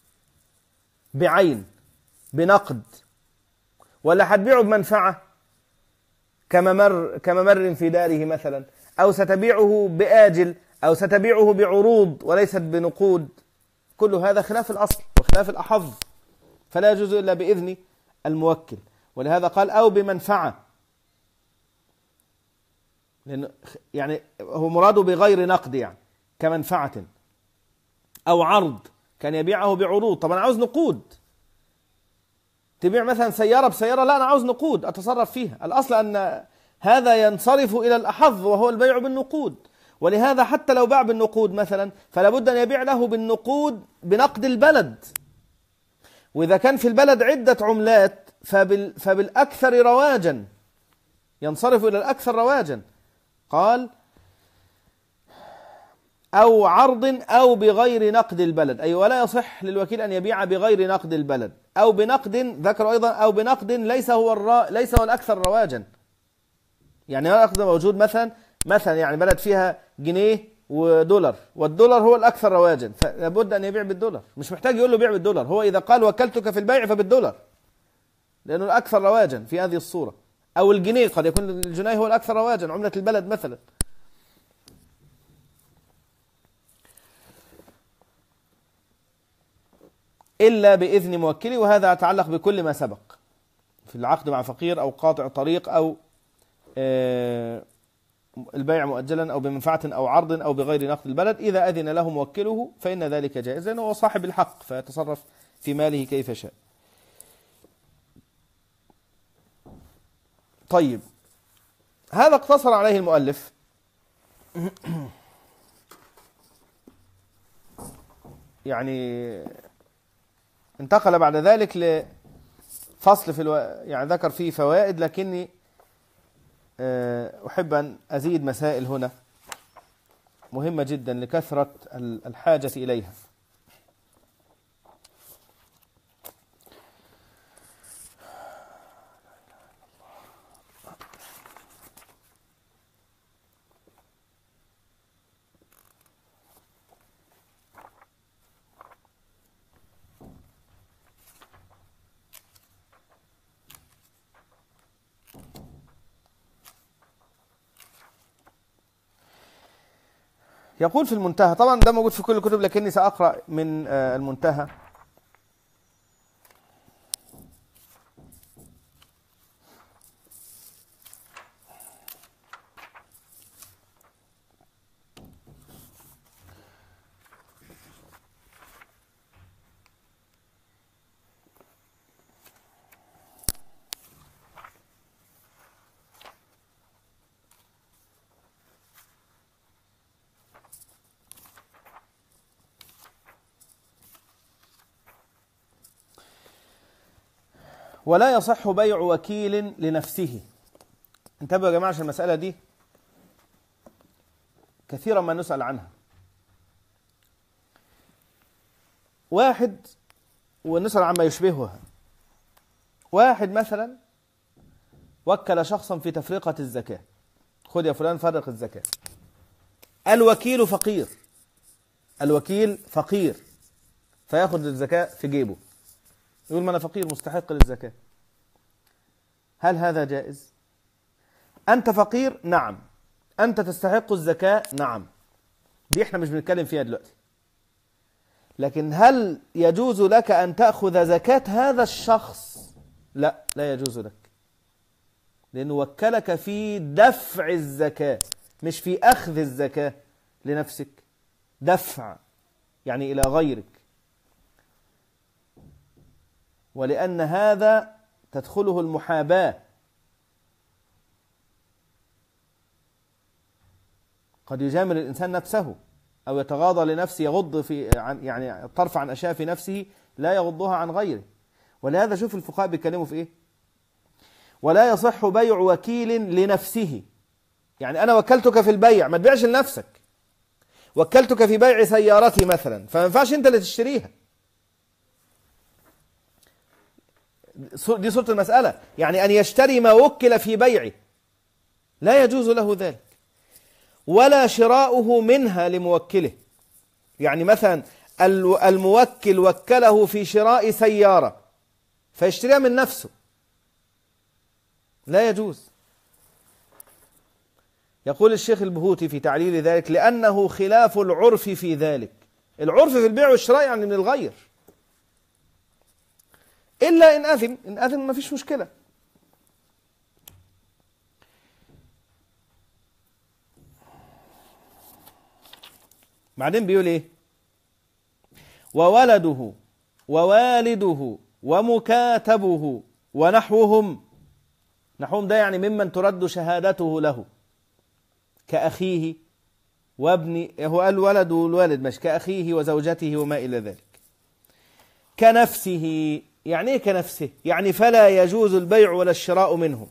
بعين بنقد، ولا هتبيعه بمنفعة كممر كممر في داره مثلا، أو ستبيعه بآجل، أو ستبيعه بعروض وليست بنقود، كل هذا خلاف الأصل وخلاف الأحظ، فلا يجوز إلا بإذن الموكل. ولهذا قال أو بمنفعة، لأن يعني هو مراده بغير نقد، يعني كمنفعة أو عرض، كان يبيعه بعروض. طب أنا عاوز نقود، تبيع مثلا سيارة بسيارة، لا أنا عاوز نقود أتصرف فيها. الأصل أن هذا ينصرف إلى الأحظ وهو البيع بالنقود. ولهذا حتى لو باع بالنقود مثلا فلا بد أن يبيع له بالنقود بنقد البلد. وإذا كان في البلد عدة عملات فبال فبالأكثر رواجا، ينصرف إلى الأكثر رواجا. قال أو عرض أو بغير نقد البلد، أي ولا يصح للوكيل أن يبيع بغير نقد البلد، أو بنقد، ذكر أيضا أو بنقد ليس هو الرا ليس هو الأكثر رواجا. يعني النقد موجود مثلا مثلا يعني بلد فيها جنيه ودولار، والدولار هو الأكثر رواجا، فلابد أن يبيع بالدولار. مش محتاج يقول له بيع بالدولار، هو إذا قال وكلتك في البيع فبالدولار، لأنه الأكثر رواجا في هذه الصورة. أو الجنيه، قد يكون الجنيه هو الأكثر رواجا، عملة البلد مثلا. إلا بإذن موكله، وهذا يتعلق بكل ما سبق في العقد مع فقير أو قاطع طريق أو البيع مؤجلا أو بمنفعة أو عرض أو بغير نقد البلد. إذا أذن له موكله فإن ذلك جائز، لأنه هو صاحب الحق فيتصرف في ماله كيف شاء. طيب، هذا اقتصر عليه المؤلف. يعني انتقل بعد ذلك لفصل في الو... يعني ذكر فيه فوائد، لكني أحب أن أزيد مسائل هنا مهمة جدا لكثرة الحاجة إليها. يقول في المنتهى، طبعا ده موجود في كل الكتب لكني سأقرأ من المنتهى. ولا يصح بيع وكيل لنفسه. انتبهوا يا جماعة عشان المسألة دي كثيرا ما نسأل عنها. واحد، ونسأل عما يشبهها، واحد مثلا وكل شخصا في تفرقة الزكاة، خذ يا فلان فرق الزكاة. الوكيل فقير، الوكيل فقير فيأخذ الزكاة في جيبه، يقول ما أنا فقير مستحق للزكاة. هل هذا جائز؟ أنت فقير؟ نعم. أنت تستحق الزكاة؟ نعم. دي احنا مش بنتكلم فيها دلوقتي. لكن هل يجوز لك أن تأخذ زكاة هذا الشخص؟ لا، لا يجوز لك، لأنه وكلك في دفع الزكاة مش في أخذ الزكاة لنفسك. دفع يعني إلى غيرك، ولأن هذا تدخله المحاباة. قد يجامل الإنسان نفسه أو يتغاضى لنفسه، يغض في عن يعني الطرف عن أشياء في نفسه لا يغضها عن غيره. ولهذا شوف الفقهاء بيتكلموا في إيه؟ ولا يصح بيع وكيل لنفسه. يعني أنا وكلتك في البيع، ما تبيعش لنفسك. وكلتك في بيع سيارتي مثلا، فما ينفعش أنت اللي تشتريها. دي صورة المسألة، يعني أن يشتري ما وكل في بيعه لا يجوز له ذلك، ولا شراؤه منها لموكله. يعني مثلا الموكل وكله في شراء سيارة فيشتريها من نفسه، لا يجوز. يقول الشيخ البهوتي في تعليل ذلك: لأنه خلاف العرف في ذلك. العرف في البيع والشراء يعني من الغير، إلا إن أذن. إن أذن ما فيش مشكلة. بعدين بيقول إيه؟ وولده ووالده ومكاتبه ونحوهم. نحوهم ده يعني ممن ترد شهادته له، كأخيه وابن، هو قال ولد والوالد مش، كأخيه وزوجته وما إلى ذلك. كنفسه، يعني إيه كنفسه؟ يعني فلا يجوز البيع ولا الشراء منه.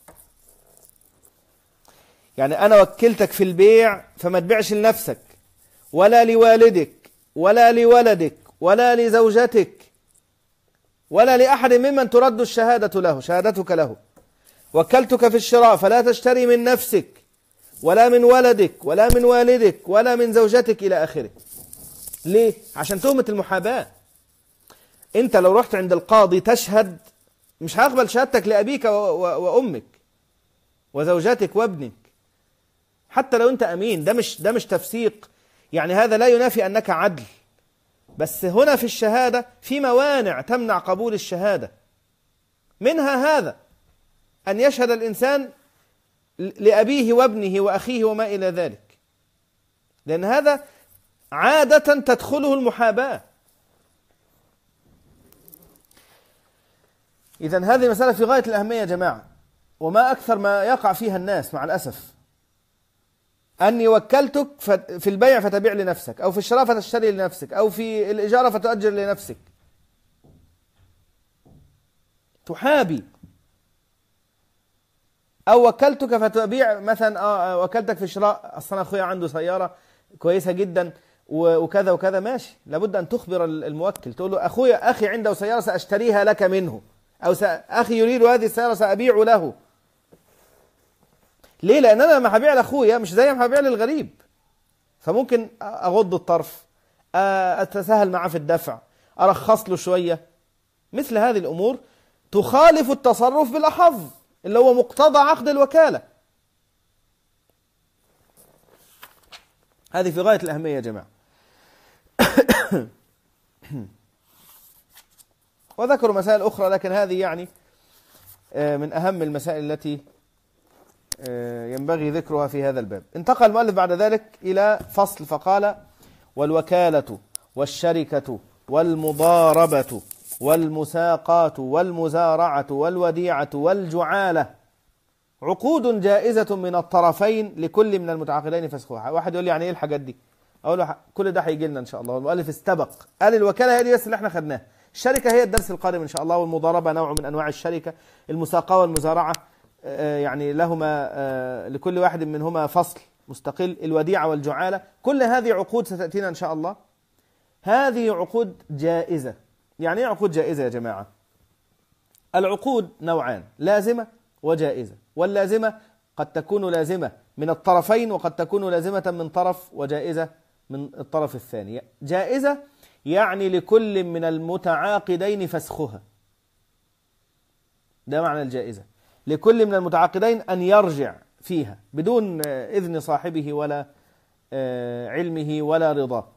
يعني أنا وكلتك في البيع فما تبيعش لنفسك ولا لوالدك ولا لولدك ولا لزوجتك ولا لأحد ممن ترد الشهادة له، شهادتك له. وكلتك في الشراء فلا تشتري من نفسك ولا من ولدك ولا من والدك ولا من زوجتك إلى آخره. ليه؟ عشان تهمة المحاباة. أنت لو رحت عند القاضي تشهد، مش هقبل شهادتك لأبيك وأمك وزوجتك وابنك، حتى لو أنت أمين. ده مش ده مش تفسيق، يعني هذا لا ينافي أنك عدل، بس هنا في الشهادة في موانع تمنع قبول الشهادة. منها هذا، أن يشهد الإنسان لأبيه وابنه وأخيه وما إلى ذلك، لأن هذا عادة تدخله المحاباة. إذن هذه مسألة في غاية الأهمية يا جماعة، وما أكثر ما يقع فيها الناس مع الأسف. أني وكلتك في البيع فتبيع لنفسك، أو في الشراء فتشتري لنفسك، أو في الإجارة فتؤجر لنفسك، تحابي. أو وكلتك فتبيع مثلا، آه وكلتك في الشراء، أصلا أخويا عنده سيارة كويسة جدا وكذا وكذا، ماشي، لابد أن تخبر الموكل، تقول له أخويا أخي عنده سيارة سأشتريها لك منه، أو أخي يريد هذه السيارة سأبيع له. ليه؟ لأن أنا لما هبيع لأخويا مش زي ما هبيع للغريب، فممكن أغض الطرف، أتساهل معه في الدفع، أرخص له شوية. مثل هذه الأمور تخالف التصرف بالأحظ اللي هو مقتضى عقد الوكالة. هذه في غاية الأهمية يا جماعة. وذكروا مسائل أخرى، لكن هذه يعني من أهم المسائل التي ينبغي ذكرها في هذا الباب. انتقل المؤلف بعد ذلك إلى فصل فقال: والوكالة والشركة والمضاربة والمساقات والمزارعة والوديعة والجعالة عقود جائزة من الطرفين لكل من المتعاقدين فسخها. واحد يقول لي يعني ايه الحاجات دي؟ اقول له كل ده هيجي لنا ان شاء الله. المؤلف استبق قال الوكالة هي دي بس اللي احنا خدناها، الشركة هي الدرس القادم ان شاء الله، والمضاربة نوع من انواع الشركة، المساقة والمزارعة يعني لهما لكل واحد منهما فصل مستقل، الوديعة والجعالة، كل هذه عقود ستأتينا إن شاء الله. هذه عقود جائزة. يعني ايه عقود جائزة يا جماعة؟ العقود نوعان: لازمة وجائزة. واللازمة قد تكون لازمة من الطرفين، وقد تكون لازمة من طرف، وجائزة من الطرف الثاني. جائزة يعني لكل من المتعاقدين فسخها، ده معنى الجائزة، لكل من المتعاقدين أن يرجع فيها بدون إذن صاحبه ولا علمه ولا رضاه.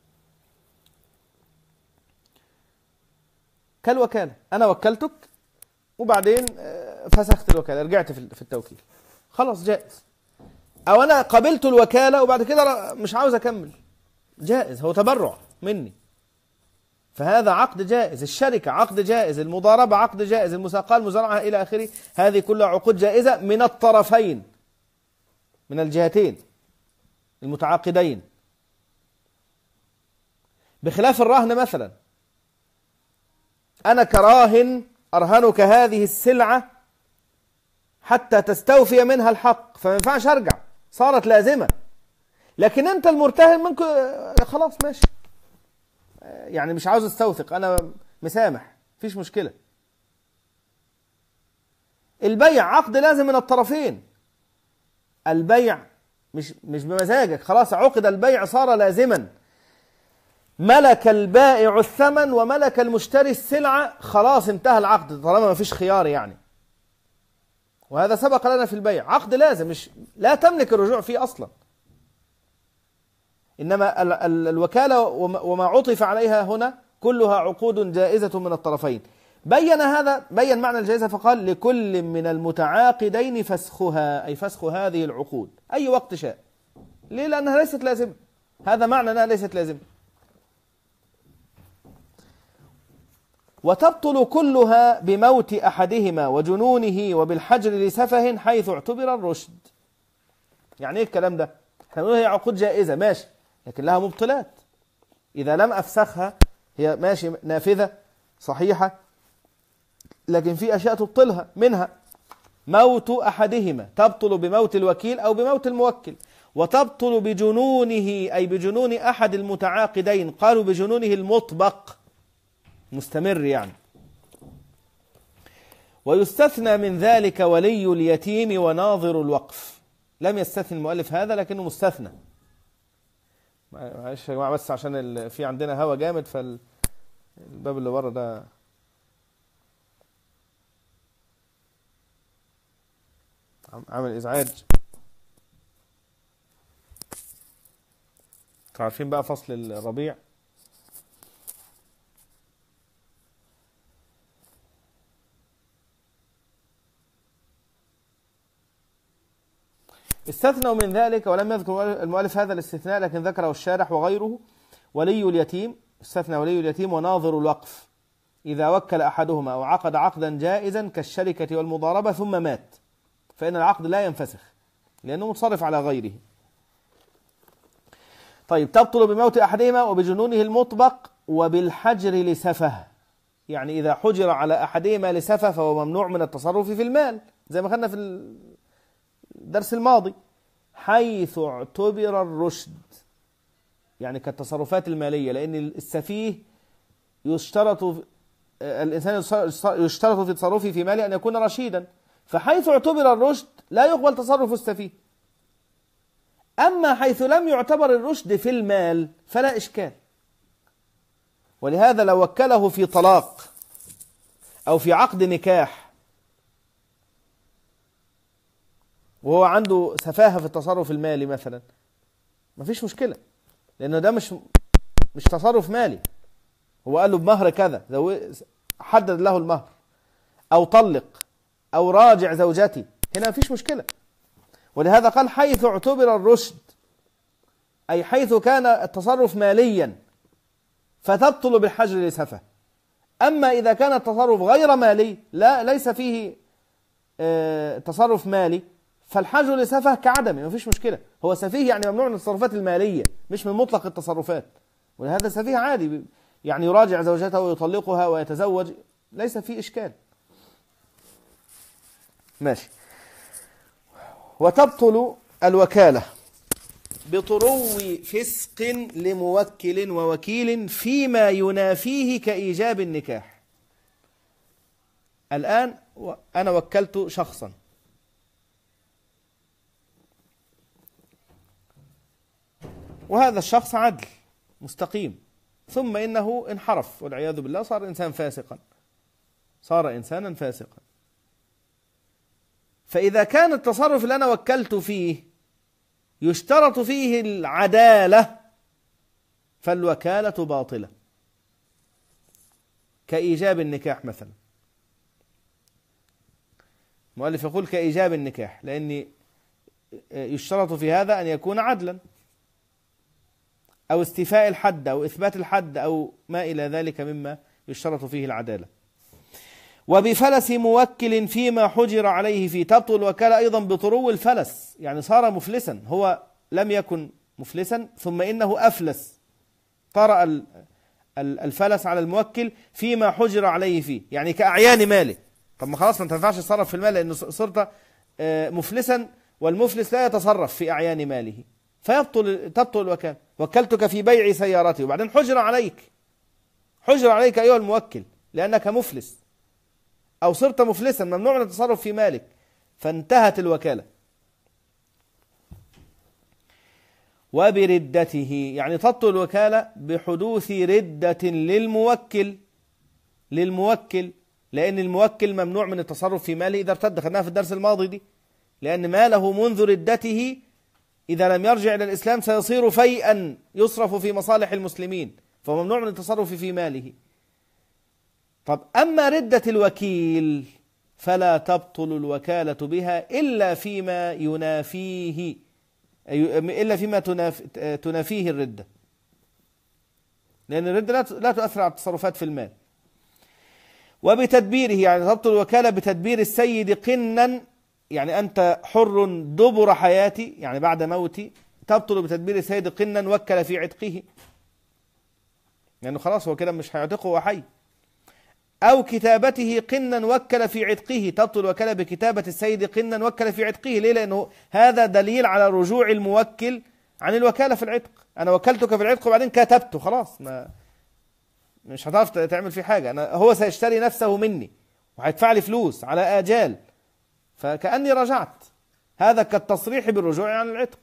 كالوكالة، أنا وكلتك وبعدين فسخت الوكالة، رجعت في التوكيل، خلاص جائز. أو أنا قبلت الوكالة وبعد كده مش عاوز أكمل، جائز، هو تبرع مني، فهذا عقد جائز. الشركة عقد جائز، المضاربة عقد جائز، المساقة المزارعة إلى آخره، هذه كلها عقود جائزة من الطرفين، من الجهتين المتعاقدين، بخلاف الرهن مثلا. أنا كراهن أرهنك هذه السلعة حتى تستوفي منها الحق، فما ينفعش أرجع، صارت لازمة. لكن أنت المرتهن منك خلاص ماشي، يعني مش عاوز استوثق، أنا مسامح، فيش مشكلة. البيع عقد لازم من الطرفين، البيع مش مش بمزاجك، خلاص عقد البيع صار لازما، ملك البائع الثمن وملك المشتري السلعة، خلاص انتهى العقد طالما ما فيش خيار يعني. وهذا سبق لنا في البيع، عقد لازم، مش لا تملك الرجوع فيه أصلا، إنما ال ال الوكالة وما عطف عليها هنا كلها عقود جائزة من الطرفين. بين هذا، بين معنى الجائزة فقال لكل من المتعاقدين فسخها، أي فسخ هذه العقود أي وقت شاء. ليه؟ لأنها ليست لازمة، هذا معنى أنها ليست لازمة. وتبطل كلها بموت أحدهما وجنونه وبالحجر لسفه حيث اعتبر الرشد. يعني إيه الكلام ده؟ احنا بنقول هي عقود جائزة ماشي، لكن لها مبطلات. إذا لم أفسخها هي ماشي نافذة صحيحة، لكن في أشياء تبطلها، منها موت أحدهما، تبطل بموت الوكيل أو بموت الموكل. وتبطل بجنونه، أي بجنون أحد المتعاقدين، قالوا بجنونه المطبق مستمر يعني. ويستثنى من ذلك ولي اليتيم وناظر الوقف. لم يستثني المؤلف هذا لكنه مستثنى. معلش يا جماعة بس عشان في عندنا هوا جامد، فالباب اللي بره ده عامل إزعاج. عارفين بقى فصل الربيع، استثنوا من ذلك ولم يذكر المؤلف هذا الاستثناء، لكن ذكره الشارح وغيره. ولي اليتيم، استثنى ولي اليتيم وناظر الوقف إذا وكل أحدهما أو عقد عقدا جائزا كالشركة والمضاربة ثم مات، فإن العقد لا ينفسخ لأنه متصرف على غيره. طيب، تبطل بموت أحدهما وبجنونه المطبق وبالحجر لسفه. يعني إذا حجر على أحدهما لسفه فهو ممنوع من التصرف في المال، زي ما خدنا في الدرس الماضي، حيث اعتبر الرشد، يعني كالتصرفات المالية، لأن السفيه يشترط الإنسان يشترط في تصرفه في ماله أن يكون رشيدا، فحيث اعتبر الرشد لا يقبل تصرف السفيه. أما حيث لم يعتبر الرشد في المال فلا إشكال. ولهذا لو وكله في طلاق أو في عقد نكاح وهو عنده سفاهة في التصرف المالي مثلا، ما فيش مشكلة، لأنه ده مش مش تصرف مالي. هو قال له بمهر كذا، حدد له المهر، أو طلق، أو راجع زوجتي، هنا ما فيش مشكلة. ولهذا قال حيث اعتبر الرشد، أي حيث كان التصرف ماليا فتبطل بالحجر لسفه. أما إذا كان التصرف غير مالي، لا ليس فيه اه تصرف مالي، فالحجر لسفه كعدمه، ما فيش مشكلة. هو سفيه يعني ممنوع من التصرفات المالية مش من مطلق التصرفات، ولهذا سفيه عادي يعني يراجع زوجته ويطلقها ويتزوج، ليس فيه إشكال. ماشي. وتبطل الوكالة بطرو فسق لموكل ووكيل فيما ينافيه كإيجاب النكاح. الآن أنا وكلت شخصا، وهذا الشخص عدل مستقيم، ثم إنه انحرف والعياذ بالله، صار إنسان فاسقا، صار إنسانا فاسقا. فإذا كان التصرف اللي أنا وكلت فيه يشترط فيه العدالة فالوكالة باطلة، كإيجاب النكاح مثلا. المؤلف يقول كإيجاب النكاح لأن يشترط في هذا أن يكون عدلا، أو استيفاء الحد أو إثبات الحد أو ما إلى ذلك مما يشترط فيه العدالة. وبفلس موكل فيما حجر عليه فيه، تبطل الوكالة أيضا بطرو الفلس، يعني صار مفلسا، هو لم يكن مفلسا ثم إنه أفلس، طرأ الفلس على الموكل فيما حجر عليه فيه، يعني كأعيان ماله. طب ما خلاص ما تنفعش تصرف في المال لأنه صرت مفلسا، والمفلس لا يتصرف في أعيان ماله، فيبطل تبطل الوكالة. وكلتك في بيع سيارتي وبعدين حجر عليك، حجر عليك أيها الموكل لأنك مفلس، أو صرت مفلسا ممنوع من التصرف في مالك، فانتهت الوكالة. وبردته، يعني تبطل الوكالة بحدوث ردة للموكل للموكل لأن الموكل ممنوع من التصرف في ماله إذا ارتد، خدناها في الدرس الماضي دي، لأن ماله منذ ردته إذا لم يرجع إلى الإسلام سيصير فيئا يصرف في مصالح المسلمين، فممنوع من التصرف في ماله. طب أما ردة الوكيل فلا تبطل الوكالة بها إلا فيما ينافيه إلا فيما تنافيه الردة، لأن الردة لا تؤثر على التصرفات في المال. وبتدبيره، يعني تبطل الوكالة بتدبير السيد قنا، يعني أنت حر دبر حياتي، يعني بعد موتي تبطل بتدبير السيد قنا وكل في عتقه، لأنه يعني خلاص هو كده مش هيعتقه وحي. أو كتابته قنا وكل في عتقه، تبطل الوكالة بكتابة السيد قنا وكل في عتقه. ليه؟ لأنه هذا دليل على رجوع الموكل عن الوكالة في العتق. أنا وكلتك في العتق وبعدين كتبته، خلاص ما مش هتعرف تعمل فيه حاجة، أنا هو سيشتري نفسه مني وهيدفع لي فلوس على آجال، فكأني رجعت. هذا كالتصريح بالرجوع عن العتق.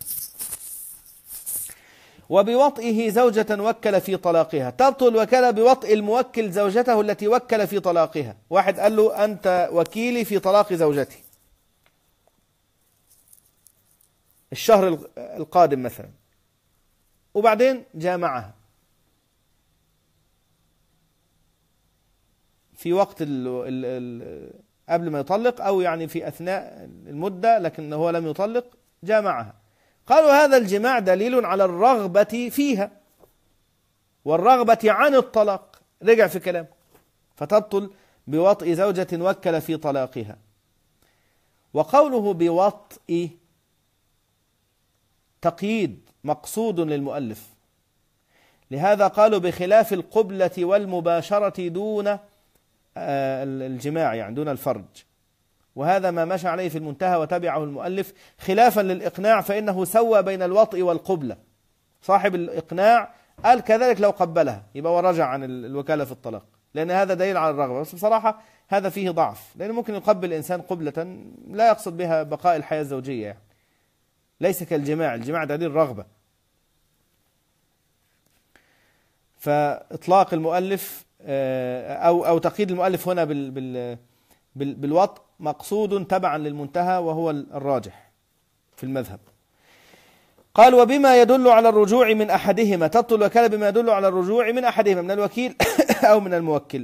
وبوطئه زوجة وكل في طلاقها، تبطل الوكالة بوطئ الموكل زوجته التي وكل في طلاقها. واحد قال له أنت وكيلي في طلاق زوجتي الشهر القادم مثلا، وبعدين جامعها في وقت ال ال ال قبل ما يطلق، أو يعني في أثناء المدة لكن هو لم يطلق، جامعها. قالوا هذا الجماع دليل على الرغبة فيها والرغبة عن الطلاق، رجع في كلام، فتبطل بوطئ زوجة وكل في طلاقها. وقوله بوطئ تقييد مقصود للمؤلف، لهذا قالوا بخلاف القبلة والمباشرة دون الجماع، يعني دون الفرج. وهذا ما مشى عليه في المنتهى وتبعه المؤلف خلافا للإقناع، فإنه سوى بين الوطء والقبلة. صاحب الإقناع قال كذلك لو قبلها يبقى ورجع عن الوكالة في الطلاق، لأن هذا دليل على الرغبة. بس بصراحة هذا فيه ضعف، لأنه ممكن يقبل الإنسان قبلة لا يقصد بها بقاء الحياة الزوجية، يعني ليس كالجماع، الجماع دليل رغبة. فإطلاق المؤلف أو أو تقييد المؤلف هنا بال بال بالوطء مقصود تبعا للمنتهى، وهو الراجح في المذهب. قال وبما يدل على الرجوع من أحدهما، تبطل الوكالة بما يدل على الرجوع من أحدهما، من الوكيل أو من الموكل،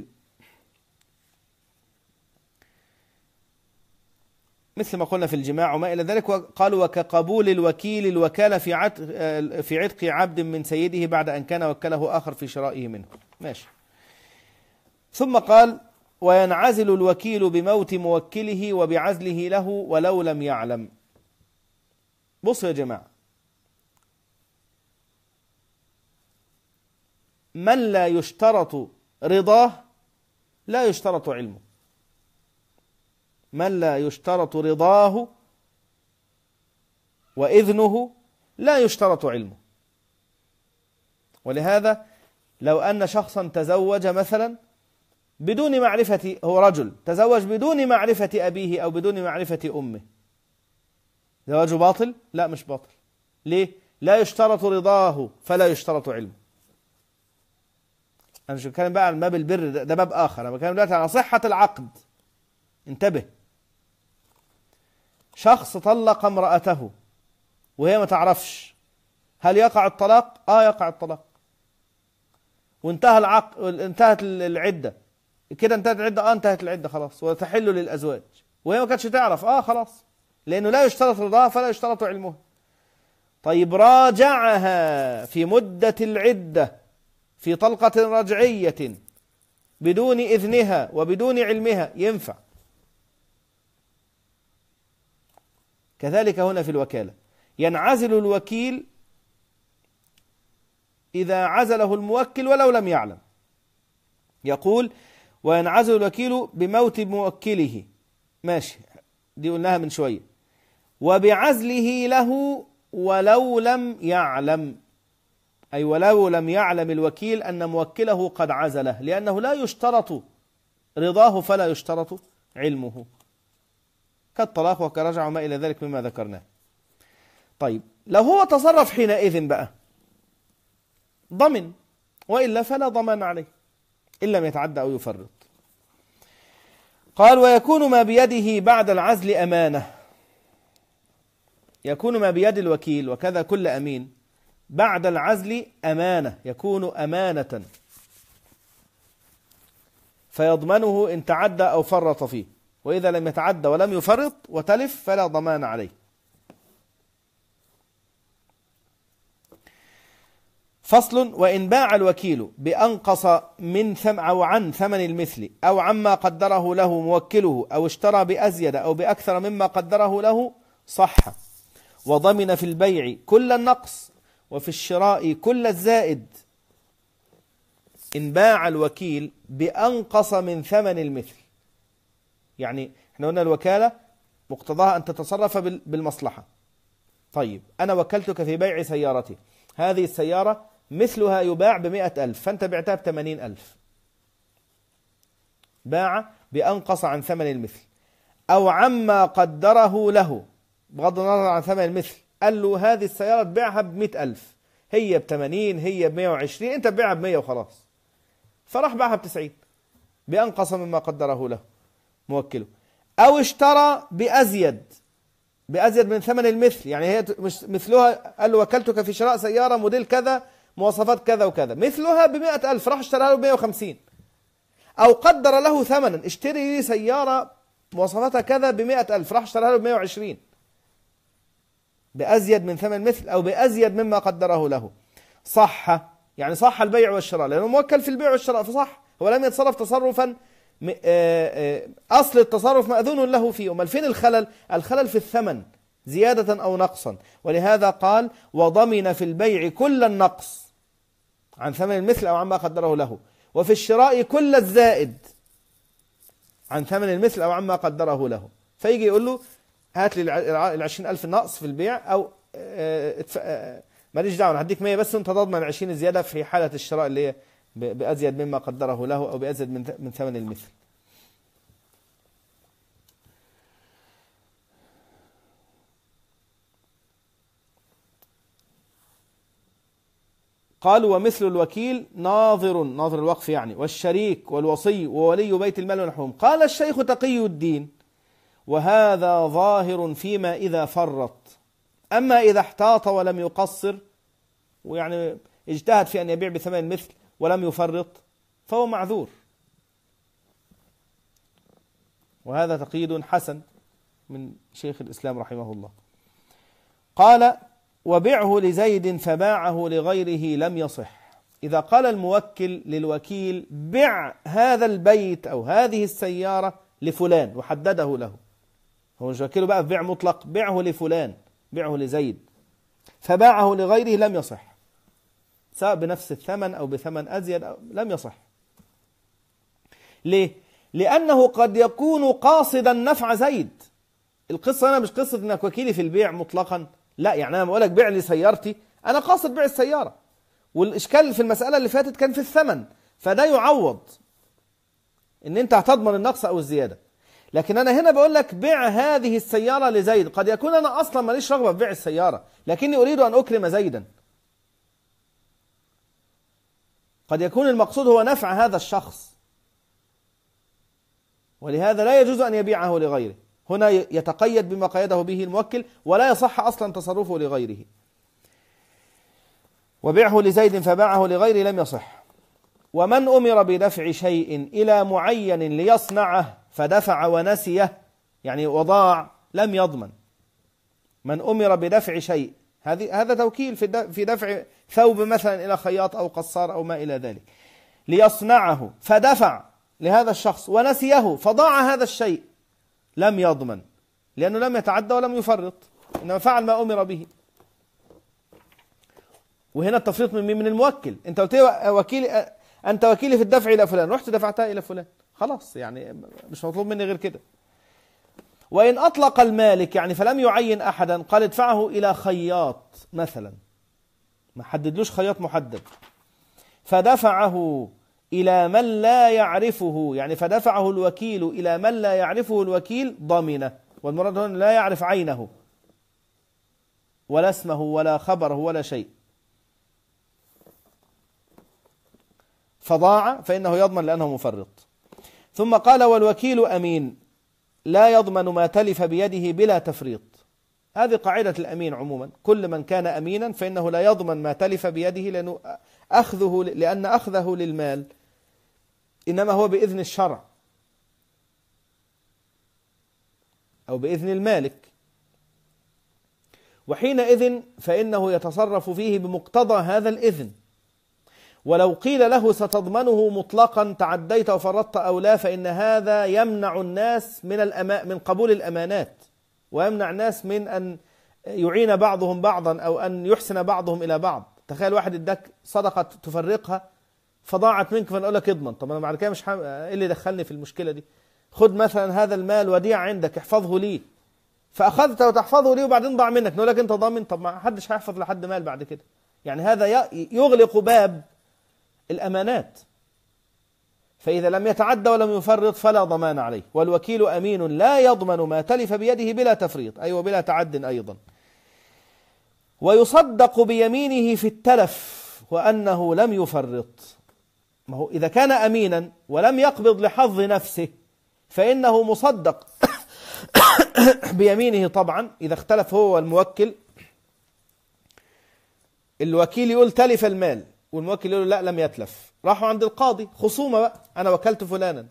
مثل ما قلنا في الجماع وما إلى ذلك. قالوا وكقبول الوكيل الوكالة في عتق في عتق عبد من سيده بعد أن كان وكله آخر في شرائه منه. ماشي. ثم قال وينعزل الوكيل بموت موكله وبعزله له ولو لم يعلم. بصوا يا جماعة، من لا يشترط رضاه لا يشترط علمه، من لا يشترط رضاه وإذنه لا يشترط علمه. ولهذا لو أن شخصا تزوج مثلا بدون معرفة، هو رجل تزوج بدون معرفة أبيه أو بدون معرفة أمه، زواجه باطل؟ لا مش باطل. ليه؟ لا يشترط رضاه فلا يشترط علمه. أنا مش بتكلم بقى عن باب البر، ده, ده باب آخر، أنا بتكلم دلوقتي عن صحة العقد. انتبه، شخص طلق امرأته وهي ما تعرفش، هل يقع الطلاق؟ آه يقع الطلاق، وانتهى العقد، انتهت العدة كده، انتهت العدة، اه انتهت العدة خلاص، وتحل للأزواج، وهي ما كانتش تعرف، اه خلاص، لأنه لا يشترط رضاها فلا يشترط علمها. طيب راجعها في مدة العدة في طلقة رجعية بدون إذنها وبدون علمها، ينفع. كذلك هنا في الوكالة، ينعزل الوكيل إذا عزله الموكل ولو لم يعلم. يقول وينعزل الوكيل بموت موكله، ماشي، دي قلناها من شوية، وبعزله له ولو لم يعلم، أي ولو لم يعلم الوكيل أن موكله قد عزله، لأنه لا يشترط رضاه فلا يشترط علمه، كالطلاق وكرجع وما إلى ذلك مما ذكرناه. طيب لو هو تصرف حينئذ بقى ضمن، وإلا فلا ضمان عليه إن لم يتعدى أو يفرط. قال ويكون ما بيده بعد العزل أمانة. يكون ما بيد الوكيل وكذا كل أمين بعد العزل أمانة، يكون أمانة فيضمنه إن تعدى أو فرط فيه، وإذا لم يتعدى ولم يفرط وتلف فلا ضمان عليه. فصل: وإن باع الوكيل بأنقص من ثم أو عن ثمن المثل أو عما قدره له موكله أو اشترى بأزيد أو بأكثر مما قدره له صح، وضمن في البيع كل النقص وفي الشراء كل الزائد. إن باع الوكيل بأنقص من ثمن المثل، يعني احنا قلنا الوكالة مقتضاها أن تتصرف بالمصلحة. طيب أنا وكلتك في بيع سيارتي، هذه السيارة مثلها يباع بمئة ألف، فأنت بعتها بثمانين ألف، باع بأنقص عن ثمن المثل أو عما قدره له بغض النظر عن ثمن المثل. قال له هذه السيارة تبيعها بمئة ألف، هي بثمانين هي بمئة وعشرين، أنت تبيعها بمئة وخلاص، فراح باعها بتسعين بأنقص مما قدره له موكله. أو اشترى بأزيد بأزيد من ثمن المثل، يعني هي مش مثلها، قال له وكلتك في شراء سيارة موديل كذا مواصفات كذا وكذا، مثلها بمئة ألف، راح اشتراها له بمئة وخمسين. أو قدر له ثمنا، اشتري لي سيارة مواصفاتها كذا بمئة ألف، راح اشتراها له بمئة وعشرين، بأزيد من ثمن المثل أو بأزيد مما قدره له صح، يعني صح البيع والشراء لأنه موكل في البيع والشراء فصح، هو لم يتصرف تصرفا أصل التصرف مأذون له فيه. أمال فين الخلل؟ الخلل في الثمن زيادة أو نقصا، ولهذا قال وضمن في البيع كل النقص عن ثمن المثل أو عما قدره له، وفي الشراء كل الزائد عن ثمن المثل أو عما قدره له. فيجي يقول له هات لي العشرين ألف نقص في البيع، أو ماليش دعوة أنا هديك مية بس وأنت تضمن العشرين الزيادة في حالة الشراء اللي هي بأزيد مما قدره له أو بأزيد من ثمن المثل. قالوا ومثل الوكيل ناظر، ناظر الوقف يعني، والشريك والوصي وولي بيت المال ونحوهم. قال الشيخ تقي الدين وهذا ظاهر فيما إذا فرط، أما إذا احتاط ولم يقصر، ويعني اجتهد في أن يبيع بثمن المثل ولم يفرط، فهو معذور. وهذا تقييد حسن من شيخ الإسلام رحمه الله. قال وبعه لزيد فباعه لغيره لم يصح. إذا قال الموكل للوكيل بع هذا البيت أو هذه السيارة لفلان وحدده له، هو مش وكيله بقى في بيع مطلق، بعه لفلان، بعه لزيد، فباعه لغيره لم يصح، سواء بنفس الثمن أو بثمن أزيد أو لم يصح. ليه؟ لأنه قد يكون قاصدا نفع زيد. القصة أنا مش قصة أنك وكيلي في البيع مطلقا، لا، يعني أنا بقولك بيع لي سيارتي، أنا قاصد بيع السيارة، والإشكال في المسألة اللي فاتت كان في الثمن، فده يعوض إن أنت هتضمن النقص أو الزيادة. لكن أنا هنا بقول لك بيع هذه السيارة لزيد، قد يكون أنا أصلا ماليش رغبة في بيع السيارة، لكني أريد أن أكرم زيدا، قد يكون المقصود هو نفع هذا الشخص، ولهذا لا يجوز أن يبيعه لغيره. هنا يتقيد بما قيده به الموكل، ولا يصح أصلا تصرفه لغيره. وبيعه لزيد فباعه لغيره لم يصح. ومن أمر بدفع شيء إلى معين ليصنعه فدفع ونسيه، يعني وضاع، لم يضمن. من أمر بدفع شيء، هذا توكيل في دفع ثوب مثلا إلى خياط أو قصار أو ما إلى ذلك، ليصنعه فدفع لهذا الشخص ونسيه فضاع هذا الشيء، لم يضمن، لأنه لم يتعدى ولم يفرط، إنما فعل ما أمر به. وهنا التفريط من من الموكل. أنت قلت وكيل، أنت وكيلي في الدفع إلى فلان، رحت دفعتها إلى فلان، خلاص، يعني مش مطلوب مني غير كده. وإن أطلق المالك يعني فلم يعين أحدا، قال ادفعه إلى خياط مثلا، ما حددلوش خياط محدد، فدفعه إلى من لا يعرفه، يعني فدفعه الوكيل إلى من لا يعرفه الوكيل ضمنه، والمراد هنا لا يعرف عينه ولا اسمه ولا خبره ولا شيء، فضاع فإنه يضمن لأنه مفرط. ثم قال والوكيل أمين لا يضمن ما تلف بيده بلا تفريط. هذه قاعدة الأمين عموما، كل من كان أمينا فإنه لا يضمن ما تلف بيده، لأنه أخذه لأن أخذه للمال إنما هو بإذن الشرع أو بإذن المالك، وحينئذ فإنه يتصرف فيه بمقتضى هذا الإذن. ولو قيل له ستضمنه مطلقا تعديت وفرطت أو لا، فإن هذا يمنع الناس من الأما من قبول الأمانات، ويمنع الناس من أن يعين بعضهم بعضا أو أن يحسن بعضهم إلى بعض. تخيل واحد اداك صدقة تفرقها فضاعت منك، فنقول لك اضمن. طب أنا بعد كده مش حام... إيه اللي دخلني في المشكلة دي؟ خد مثلا هذا المال وديع عندك احفظه لي، فأخذته وتحفظه لي وبعدين ضاع منك، نقول لك أنت ضامن. طب ما حدش هيحفظ لحد مال بعد كده. يعني هذا يغلق باب الأمانات. فإذا لم يتعد ولم يفرط فلا ضمان عليه. والوكيل أمين لا يضمن ما تلف بيده بلا تفريط، أي أيوة وبلا تعد أيضا. ويصدق بيمينه في التلف وأنه لم يفرط. ما هو إذا كان أمينا ولم يقبض لحظ نفسه فإنه مصدق بيمينه. طبعا إذا اختلف هو والموكل، الوكيل يقول تلف المال والموكل يقول لا لم يتلف، راحوا عند القاضي خصومة بقى، أنا وكلت فلانا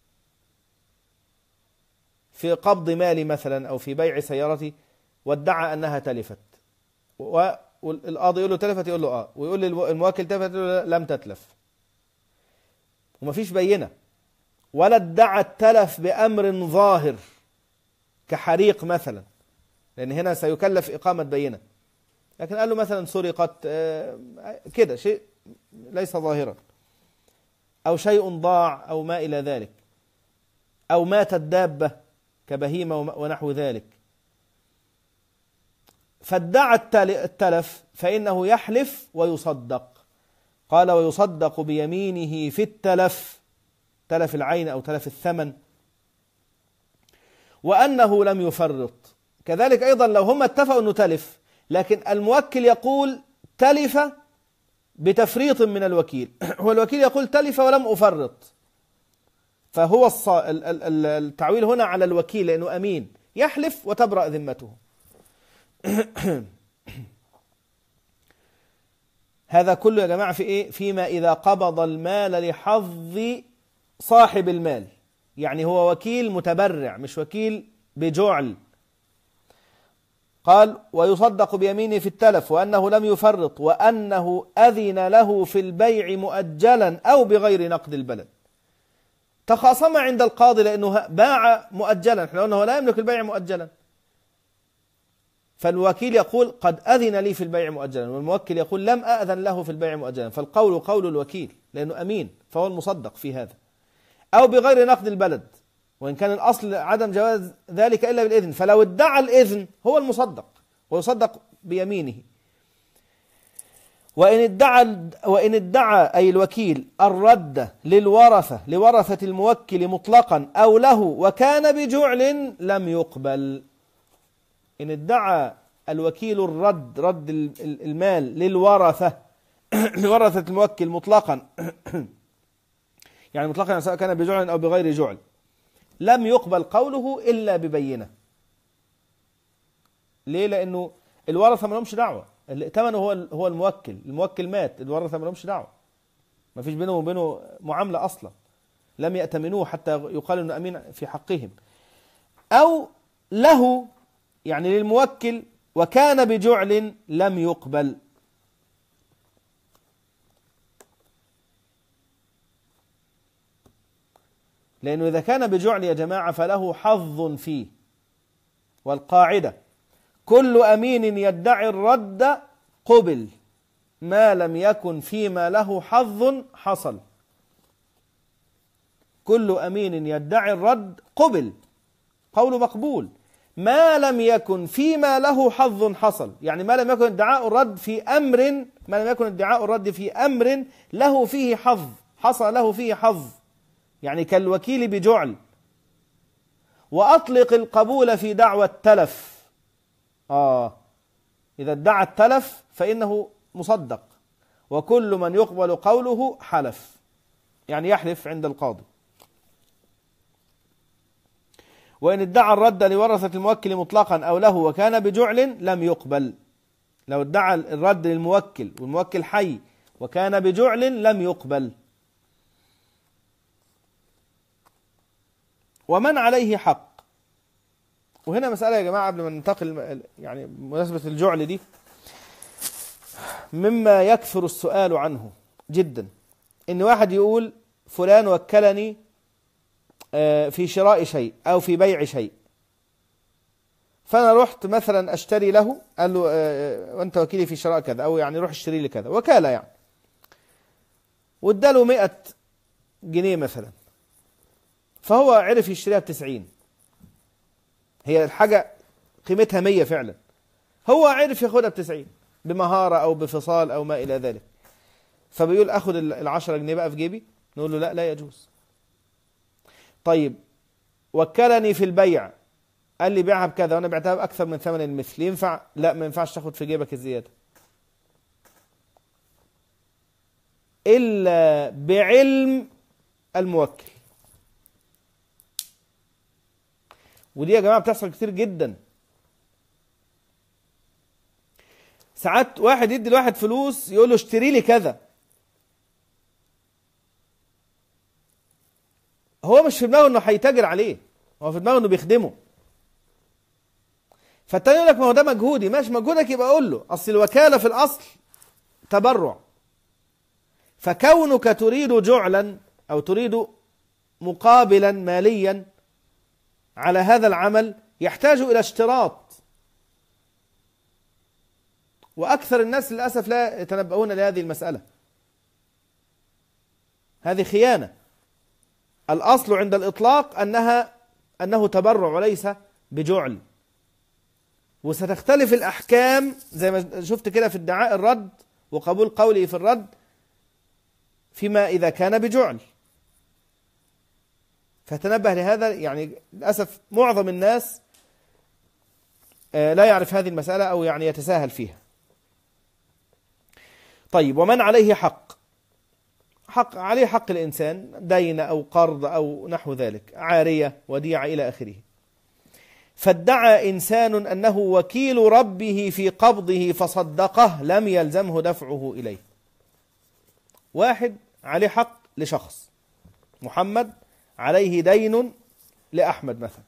في قبض مالي مثلا أو في بيع سيارتي وادعى أنها تلفت، والقاضي يقول له تلفت، يقول له آه، ويقول الموكل تلفت، يقول له لم تتلف، ومفيش بينة ولا ادعى التلف بأمر ظاهر كحريق مثلا، لأن هنا سيكلف إقامة بينة. لكن قال له مثلا سرقت كده شيء ليس ظاهرا، أو شيء ضاع أو ما إلى ذلك، أو ماتت دابة كبهيمة ونحو ذلك، فادعى التلف فإنه يحلف ويصدق. قال ويصدق بيمينه في التلف، تلف العين أو تلف الثمن، وأنه لم يفرط. كذلك أيضا لو هم اتفقوا أنه تلف لكن الموكل يقول تلف بتفريط من الوكيل والوكيل يقول تلف ولم أفرط، فهو الص... التعويل هنا على الوكيل لأنه أمين، يحلف وتبرأ ذمته. هذا كله يا جماعة في إيه؟ فيما إذا قبض المال لحظ صاحب المال، يعني هو وكيل متبرع مش وكيل بجعل. قال ويصدق بيمينه في التلف وأنه لم يفرط، وأنه أذن له في البيع مؤجلا أو بغير نقد البلد. تخاصم عند القاضي لأنه باع مؤجلا، احنا قلنا هو لا يملك البيع مؤجلا، فالوكيل يقول قد أذن لي في البيع مؤجلا، والموكل يقول لم أأذن له في البيع مؤجلا، فالقول قول الوكيل لأنه أمين فهو المصدق في هذا. أو بغير نقد البلد، وإن كان الأصل عدم جواز ذلك إلا بالإذن، فلو ادعى الإذن هو المصدق ويصدق بيمينه. وإن ادعى وإن ادعى أي الوكيل الرد للورثة لورثة الموكل مطلقا أو له وكان بجعل لم يقبل. إن ادعى الوكيل الرد رد المال للورثة لورثة الموكل مطلقا يعني مطلقا سواء كان بجعل أو بغير جعل، لم يقبل قوله إلا ببينة. ليه؟ لأنه الورثة ما لهمش دعوة، اللي ائتمنه هو هو الموكل، الموكل مات، الورثة ما لهمش دعوة، ما فيش بينه وبينه معاملة أصلا، لم يأتمنوه حتى يقال إنه أمين في حقهم. أو له يعني للموكل وكان بجعل لم يقبل. لأنه إذا كان بجعل يا جماعة فله حظ فيه، والقاعدة كل أمين يدعي الرد قبل ما لم يكن فيما له حظ حصل. كل أمين يدعي الرد قبل، قول مقبول ما لم يكن فيما له حظ حصل، يعني ما لم يكن ادعاء الرد في أمر ما لم يكن ادعاء الرد في أمر له فيه حظ، حصل له فيه حظ، يعني كالوكيل بجعل. وأطلق القبول في دعوى التلف. آه إذا ادعى التلف فإنه مصدق، وكل من يقبل قوله حلف، يعني يحلف عند القاضي. وإن ادعى الرد لورثة الموكل مطلقا أو له وكان بجعل لم يقبل. لو ادعى الرد للموكل والموكل حي وكان بجعل لم يقبل. ومن عليه حق. وهنا مسألة يا جماعة قبل ما ننتقل، يعني بمناسبة الجعل دي مما يكثر السؤال عنه جدا، إن واحد يقول فلان وكلني في شراء شيء أو في بيع شيء، فأنا رحت مثلا أشتري له، قال له وأنت وكيلي في شراء كذا، أو يعني روح اشتري لي كذا، وكالة يعني، واداله مئة جنيه مثلا، فهو عرف يشتريها بتسعين، هي الحاجة قيمتها مية فعلا، هو عرف ياخدها بتسعين بمهارة أو بفصال أو ما إلى ذلك، فبيقول أخد العشرة جنيه بقى في جيبي، نقول له لا لا يجوز. طيب وكلني في البيع، قال لي بيعها بكذا وأنا بعتها بأكثر من ثمن المثل، ينفع؟ لا، ما ينفعش تاخد في جيبك الزيادة إلا بعلم الموكل. ودي يا جماعة بتحصل كتير جدا. ساعات واحد يدي لواحد فلوس يقول له اشتري لي كذا، هو مش في دماغه انه هيتاجر عليه، هو في دماغه انه بيخدمه. فالتاني يقول لك ما هو ده مجهودي، ماشي مجهودك، يبقى اقول له اصل الوكالة في الاصل تبرع، فكونك تريد جعلا او تريد مقابلا ماليا على هذا العمل يحتاج الى اشتراط، واكثر الناس للاسف لا يتنبؤون لهذه المسألة. هذه خيانة. الاصل عند الاطلاق انها انه تبرع وليس بجعل، وستختلف الاحكام زي ما شفت كده في ادعاء الرد وقبول قوله في الرد فيما اذا كان بجعل. فتنبه لهذا، يعني للاسف معظم الناس لا يعرف هذه المسألة او يعني يتساهل فيها. طيب ومن عليه حق، حق عليه حق الإنسان، دين أو قرض أو نحو ذلك، عارية وديعة إلى آخره. فادعى إنسان أنه وكيل ربه في قبضه فصدقه لم يلزمه دفعه إليه. واحد عليه حق لشخص، محمد عليه دين لأحمد مثلا،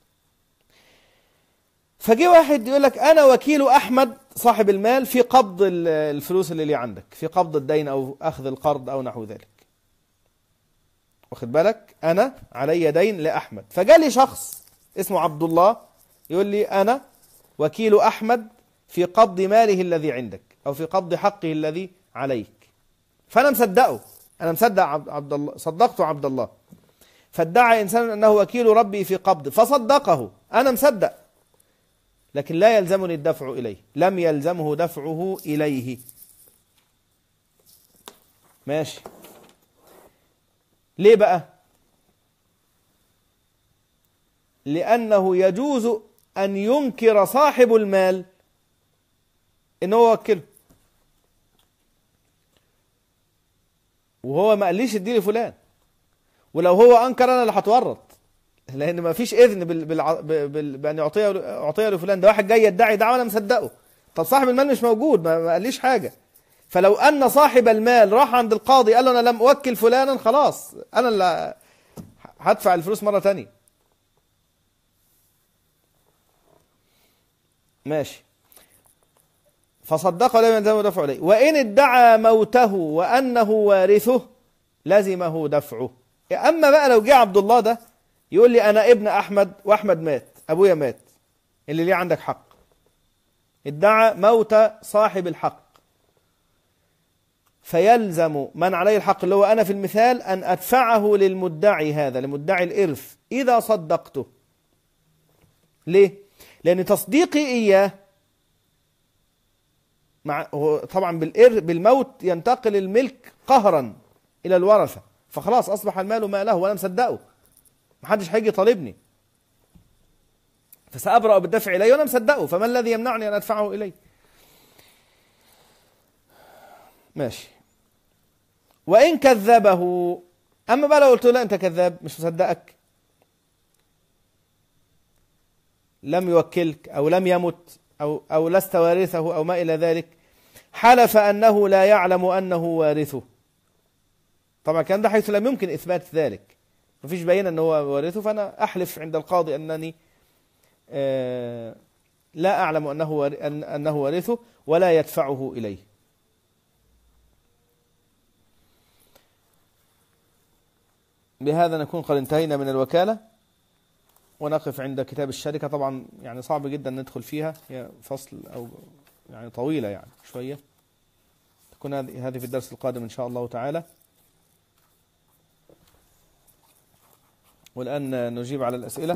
فجي واحد يقول لك أنا وكيل أحمد صاحب المال في قبض الفلوس اللي لي عندك، في قبض الدين أو أخذ القرض أو نحو ذلك، واخد بالك، أنا علي دين لأحمد. فجالي شخص اسمه عبد الله يقول لي أنا وكيل أحمد في قبض ماله الذي عندك أو في قبض حقه الذي عليك، فأنا مصدقه، أنا مصدق عبد الله، صدقت عبد الله. فادعى إنسان أنه وكيل ربي في قبض فصدقه، أنا مصدق، لكن لا يلزمني الدفع إليه، لم يلزمه دفعه إليه. ماشي. ليه بقى؟ لأنه يجوز أن ينكر صاحب المال إنه وكله، وهو ما قاليش ادي لي فلان، ولو هو أنكر أنا اللي هتورط، لأن ما فيش إذن بال... بال... بال... بأن يعطيه يعطيه لفلان. ده واحد جاي يدعي دعوة أنا مصدقه، طب صاحب المال مش موجود، ما, ما قاليش حاجة. فلو أن صاحب المال راح عند القاضي قال له أنا لم أوكل فلانا، خلاص أنا اللي هدفع الفلوس مرة تانية. ماشي. فصدقه لم يلزمه دفعه إليه. وإن ادعى موته وأنه وارثه لزمه دفعه. أما بقى لو جه عبد الله ده يقول لي أنا ابن أحمد وأحمد مات، أبويا مات، اللي ليه عندك حق، ادعى موت صاحب الحق، فيلزم من عليه الحق اللي هو أنا في المثال أن أدفعه للمدعي هذا، لمدعي الإرث إذا صدقته. ليه؟ لأن تصديقي إياه مع طبعا بالإر بالموت ينتقل الملك قهرا إلى الورثة، فخلاص أصبح المال ماله وأنا مصدقه، محدش هيجي يطالبني، فسأبرأ بالدفع إليه وأنا مصدقه، فما الذي يمنعني أن أدفعه إليه؟ ماشي. وإن كذبه، أما بقى لو قلت له لا أنت كذاب مش مصدقك، لم يوكلك أو لم يمت أو, أو لست وارثه أو ما إلى ذلك، حلف أنه لا يعلم أنه وارثه. طبعا كان ده حيث لم يمكن إثبات ذلك، مفيش بينة أنه هو وارثه، فأنا أحلف عند القاضي أنني آه لا أعلم أنه أنه وارثه ولا يدفعه إليه. بهذا نكون قد انتهينا من الوكالة، ونقف عند كتاب الشركة. طبعا يعني صعب جدا ندخل فيها، هي فصل أو يعني طويلة يعني شوية، تكون هذه في الدرس القادم إن شاء الله تعالى. والآن نجيب على الأسئلة.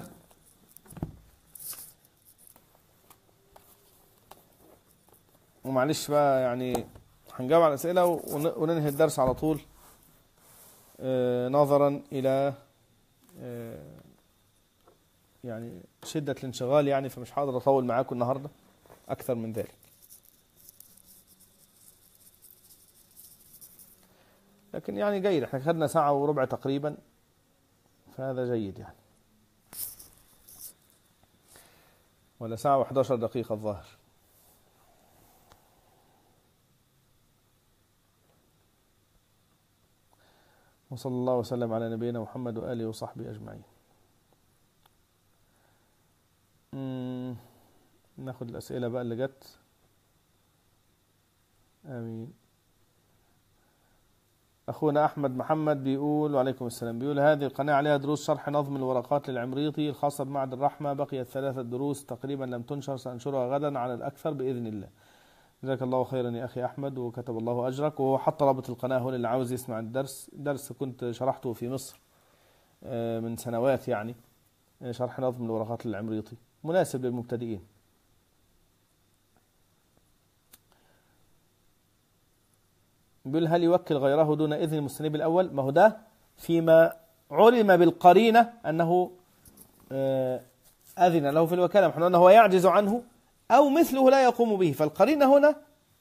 ومعلش بقى يعني هنجاوب على الأسئلة وننهي الدرس على طول، آه نظرا إلى آه يعني شدة الانشغال يعني، فمش هقدر أطول معاكم النهاردة أكثر من ذلك. لكن يعني جيد، احنا خدنا ساعة وربع تقريبا، فهذا جيد يعني، ولا ساعة وإحدى عشرة دقيقة الظاهر. وصلى الله وسلم على نبينا محمد وآله وصحبه أجمعين. ناخد الأسئلة بقى اللي جت. آمين. أخونا أحمد محمد بيقول، وعليكم السلام، بيقول هذه القناة عليها دروس شرح نظم الورقات للعمريطي الخاصة بمعهد الرحمة، بقيت ثلاثة دروس تقريبا لم تنشر، سأنشرها غدا على الأكثر بإذن الله. جزاك الله خيرا يا أخي أحمد وكتب الله أجرك. وهو حط رابط القناة هنا اللي عاوز يسمع الدرس، درس كنت شرحته في مصر من سنوات يعني، شرح نظم الورقات للعمريطي، مناسب للمبتدئين. بيقول هل يوكل غيره دون إذن المستنيب الأول؟ ما هو ده فيما علم بالقرينة أنه أذن له في الوكالة، نحن أنه هو يعجز عنه أو مثله لا يقوم به، فالقرينة هنا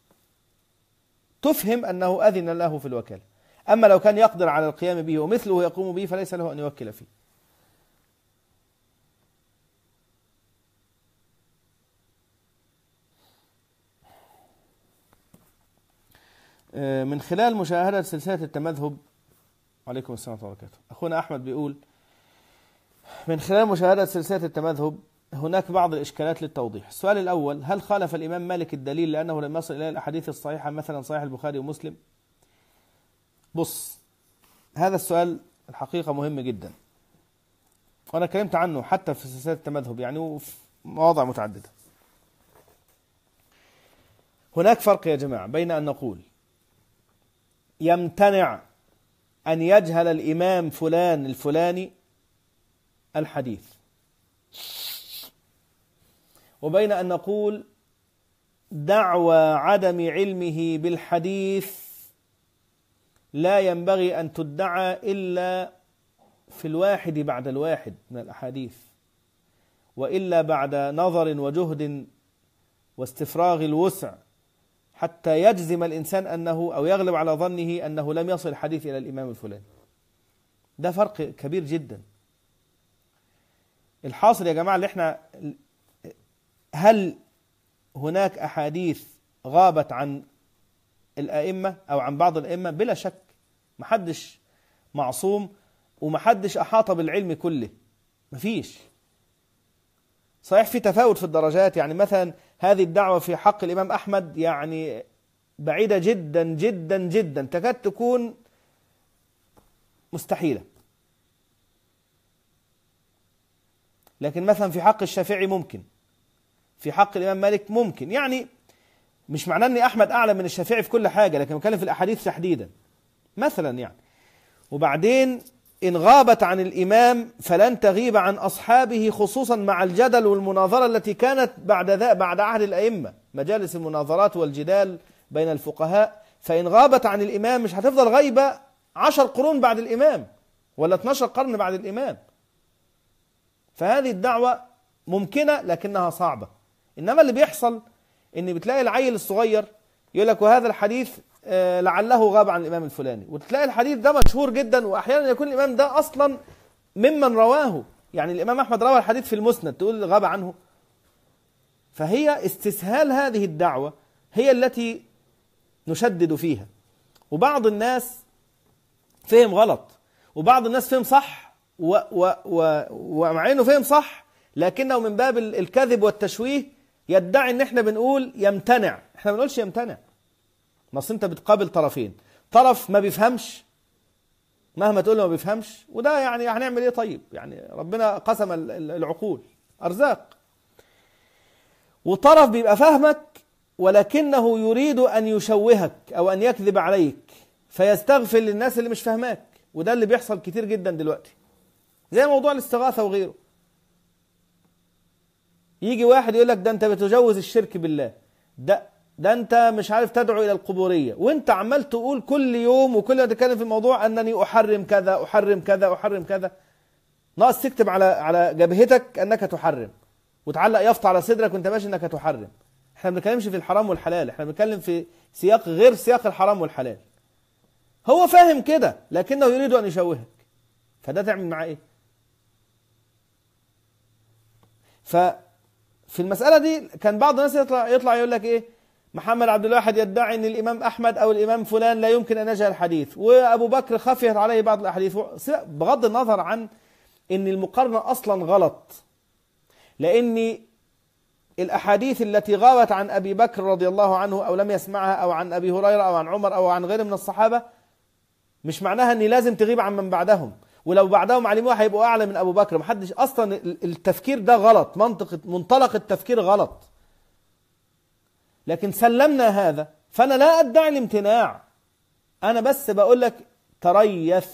تفهم أنه أذن له في الوكالة. أما لو كان يقدر على القيام به ومثله يقوم به فليس له أن يوكل فيه. من خلال مشاهدة سلسلة التمذهب، عليكم السلام ورحمة الله وبركاته، أخونا أحمد بيقول من خلال مشاهدة سلسلة التمذهب هناك بعض الإشكالات للتوضيح. السؤال الأول، هل خالف الإمام مالك الدليل لأنه لم يصل إلى الأحاديث الصحيحة مثلا صحيح البخاري ومسلم؟ بص، هذا السؤال الحقيقة مهم جدا، وأنا كلمت عنه حتى في سلسلة التمذهب يعني وفي مواضع متعددة. هناك فرق يا جماعة بين أن نقول يمتنع أن يجهل الإمام فلان الفلاني الحديث، وبين أن نقول دعوى عدم علمه بالحديث لا ينبغي أن تدعى إلا في الواحد بعد الواحد من الأحاديث، وإلا بعد نظر وجهد واستفراغ الوسع حتى يجزم الإنسان أنه أو يغلب على ظنه أنه لم يصل الحديث إلى الإمام الفلاني. ده فرق كبير جدا. الحاصل يا جماعة اللي احنا، هل هناك أحاديث غابت عن الأئمة أو عن بعض الأئمة؟ بلا شك، محدش معصوم ومحدش أحاط بالعلم كله، مفيش. صحيح في تفاوت في الدرجات، يعني مثلا هذه الدعوة في حق الإمام أحمد يعني بعيدة جدا جدا جدا، تكاد تكون مستحيلة. لكن مثلا في حق الشافعي ممكن، في حق الإمام مالك ممكن، يعني مش معناه أن أحمد أعلم من الشافعي في كل حاجة، لكن بتكلم في الأحاديث تحديدا مثلا يعني. وبعدين إن غابت عن الإمام فلن تغيب عن أصحابه، خصوصا مع الجدل والمناظرة التي كانت بعد ذا بعد عهد الأئمة، مجالس المناظرات والجدال بين الفقهاء. فإن غابت عن الإمام مش هتفضل غيبة عشر قرون بعد الإمام ولا اتناشر قرن بعد الإمام. فهذه الدعوة ممكنة لكنها صعبة. إنما اللي بيحصل إن بتلاقي العيل الصغير يقول لك وهذا الحديث لعله غاب عن الإمام الفلاني، وتلاقي الحديث ده مشهور جدا، وأحيانا يكون الإمام ده أصلا ممن رواه. يعني الإمام أحمد روى الحديث في المسند، تقول غاب عنه، فهي استسهال هذه الدعوة هي التي نشدد فيها. وبعض الناس فهم غلط، وبعض الناس فهم صح، و و و ومع انه فهم صح لكنه من باب الكذب والتشويه يدعي ان احنا بنقول يمتنع. احنا ما بنقولش يمتنع، ما اصل انت بتقابل طرفين، طرف ما بيفهمش مهما تقول له ما بيفهمش، وده يعني هنعمل ايه؟ طيب يعني ربنا قسم العقول ارزاق. وطرف بيبقى فاهمك ولكنه يريد ان يشوهك او ان يكذب عليك فيستغفل للناس اللي مش فاهماك، وده اللي بيحصل كتير جدا دلوقتي، زي موضوع الاستغاثة وغيره. يجي واحد يقول لك ده انت بتجوز الشرك بالله، ده ده انت مش عارف تدعو الى القبورية، وانت عمال تقول كل يوم وكل ما تتكلم في الموضوع انني احرم كذا احرم كذا احرم كذا. ناقص تكتب على على جبهتك انك تحرم، وتعلق يافطة على صدرك وانت ماشي انك تحرم. احنا ما بنتكلمش في الحرام والحلال، احنا بنتكلم في سياق غير سياق الحرام والحلال. هو فاهم كده لكنه يريد ان يشوهك، فده تعمل معاه ايه؟ ففي المسألة دي كان بعض الناس يطلع يطلع يقول لك ايه؟ محمد عبد الواحد يدعي ان الامام احمد او الامام فلان لا يمكن ان يجهل الحديث، وابو بكر خفيت عليه بعض الاحاديث، بغض النظر عن ان المقارنة اصلا غلط، لان الاحاديث التي غابت عن ابي بكر رضي الله عنه او لم يسمعها او عن ابي هريرة او عن عمر او عن غيره من الصحابة مش معناها ان لازم تغيب عن من بعدهم، ولو بعدهم علموها هيبقوا اعلى من ابو بكر. محدش اصلا، التفكير ده غلط، منطق منطلق التفكير غلط. لكن سلمنا هذا، فانا لا ادعي الامتناع، انا بس بقول لك تريث.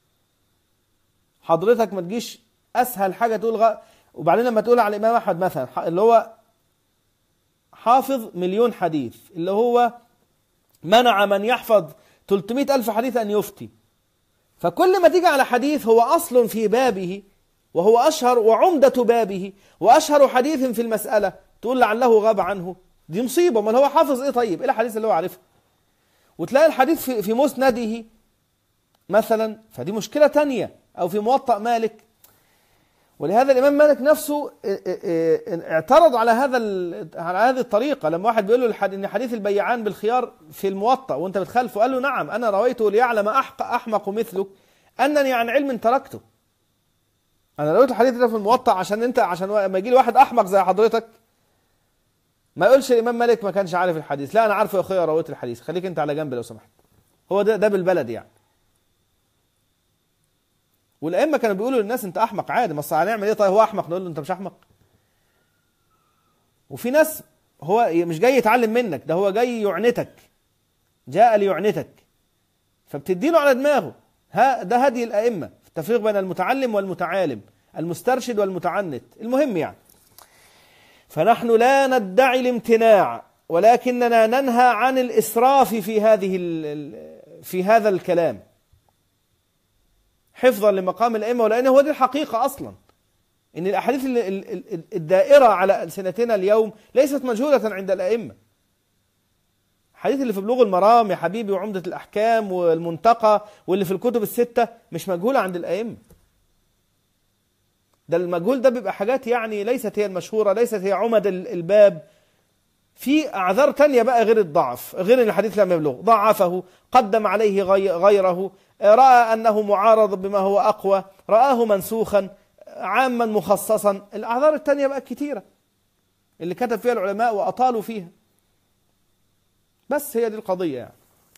حضرتك ما تجيش اسهل حاجه تقول غ... وبعدين لما تقول على الامام احمد مثلا اللي هو حافظ مليون حديث، اللي هو منع من يحفظ ثلاثمائة ألف حديث أن يفتي، فكل ما تيجي على حديث هو أصل في بابه وهو أشهر وعمدة بابه وأشهر حديث في المسألة تقول لعله غاب عنه، دي مصيبة. ما هو حافظ إيه طيب؟ إيه الحديث اللي هو عارفه؟ وتلاقي الحديث في, في مسنده مثلا، فدي مشكلة تانية، أو في موطأ مالك. ولهذا الإمام مالك نفسه اعترض على هذا على هذه الطريقة، لما واحد بيقول له إن حديث البيعان بالخيار في الموطأ وأنت بتخالفه، قال له نعم أنا رويته ليعلم أحمق مثلك أنني عن علم تركته. أنا رويت الحديث ده في الموطأ عشان أنت، عشان ما يجي لي واحد أحمق زي حضرتك ما يقولش الإمام مالك ما كانش عارف الحديث. لا أنا عارفه يا أخويا، رويت الحديث، خليك أنت على جنب لو سمحت. هو ده ده بالبلد يعني. والأئمة كانوا بيقولوا للناس أنت أحمق عادي، ما هنعمل إيه طيب؟ هو أحمق نقول له أنت مش أحمق. وفي ناس هو مش جاي يتعلم منك، ده هو جاي يعنتك، جاء ليعنتك، فبتديله على دماغه. ها ده هدي الأئمة في التفريق بين المتعلم والمتعالم، المسترشد والمتعنت، المهم يعني. فنحن لا ندعي الامتناع، ولكننا ننهى عن الإسراف في هذه في هذا الكلام حفظا لمقام الأئمة، ولأن هو دي الحقيقة أصلا، إن الأحاديث الدائرة على ألسنتنا اليوم ليست مجهولة عند الأئمة. الحديث اللي في بلوغ المرام يا حبيبي وعمدة الأحكام والمنتقى واللي في الكتب الستة مش مجهولة عند الأئمة. ده المجهول ده بيبقى حاجات يعني ليست هي المشهورة، ليست هي عمد الباب. في أعذار تانية بقى غير الضعف، غير الحديث لم يبلغ، ضعفه، قدم عليه غيره، رأى أنه معارض بما هو أقوى، رآه منسوخا، عاما مخصصا. الأعذار التانية بقى كتيرة اللي كتب فيها العلماء وأطالوا فيها. بس هي دي القضية يعني.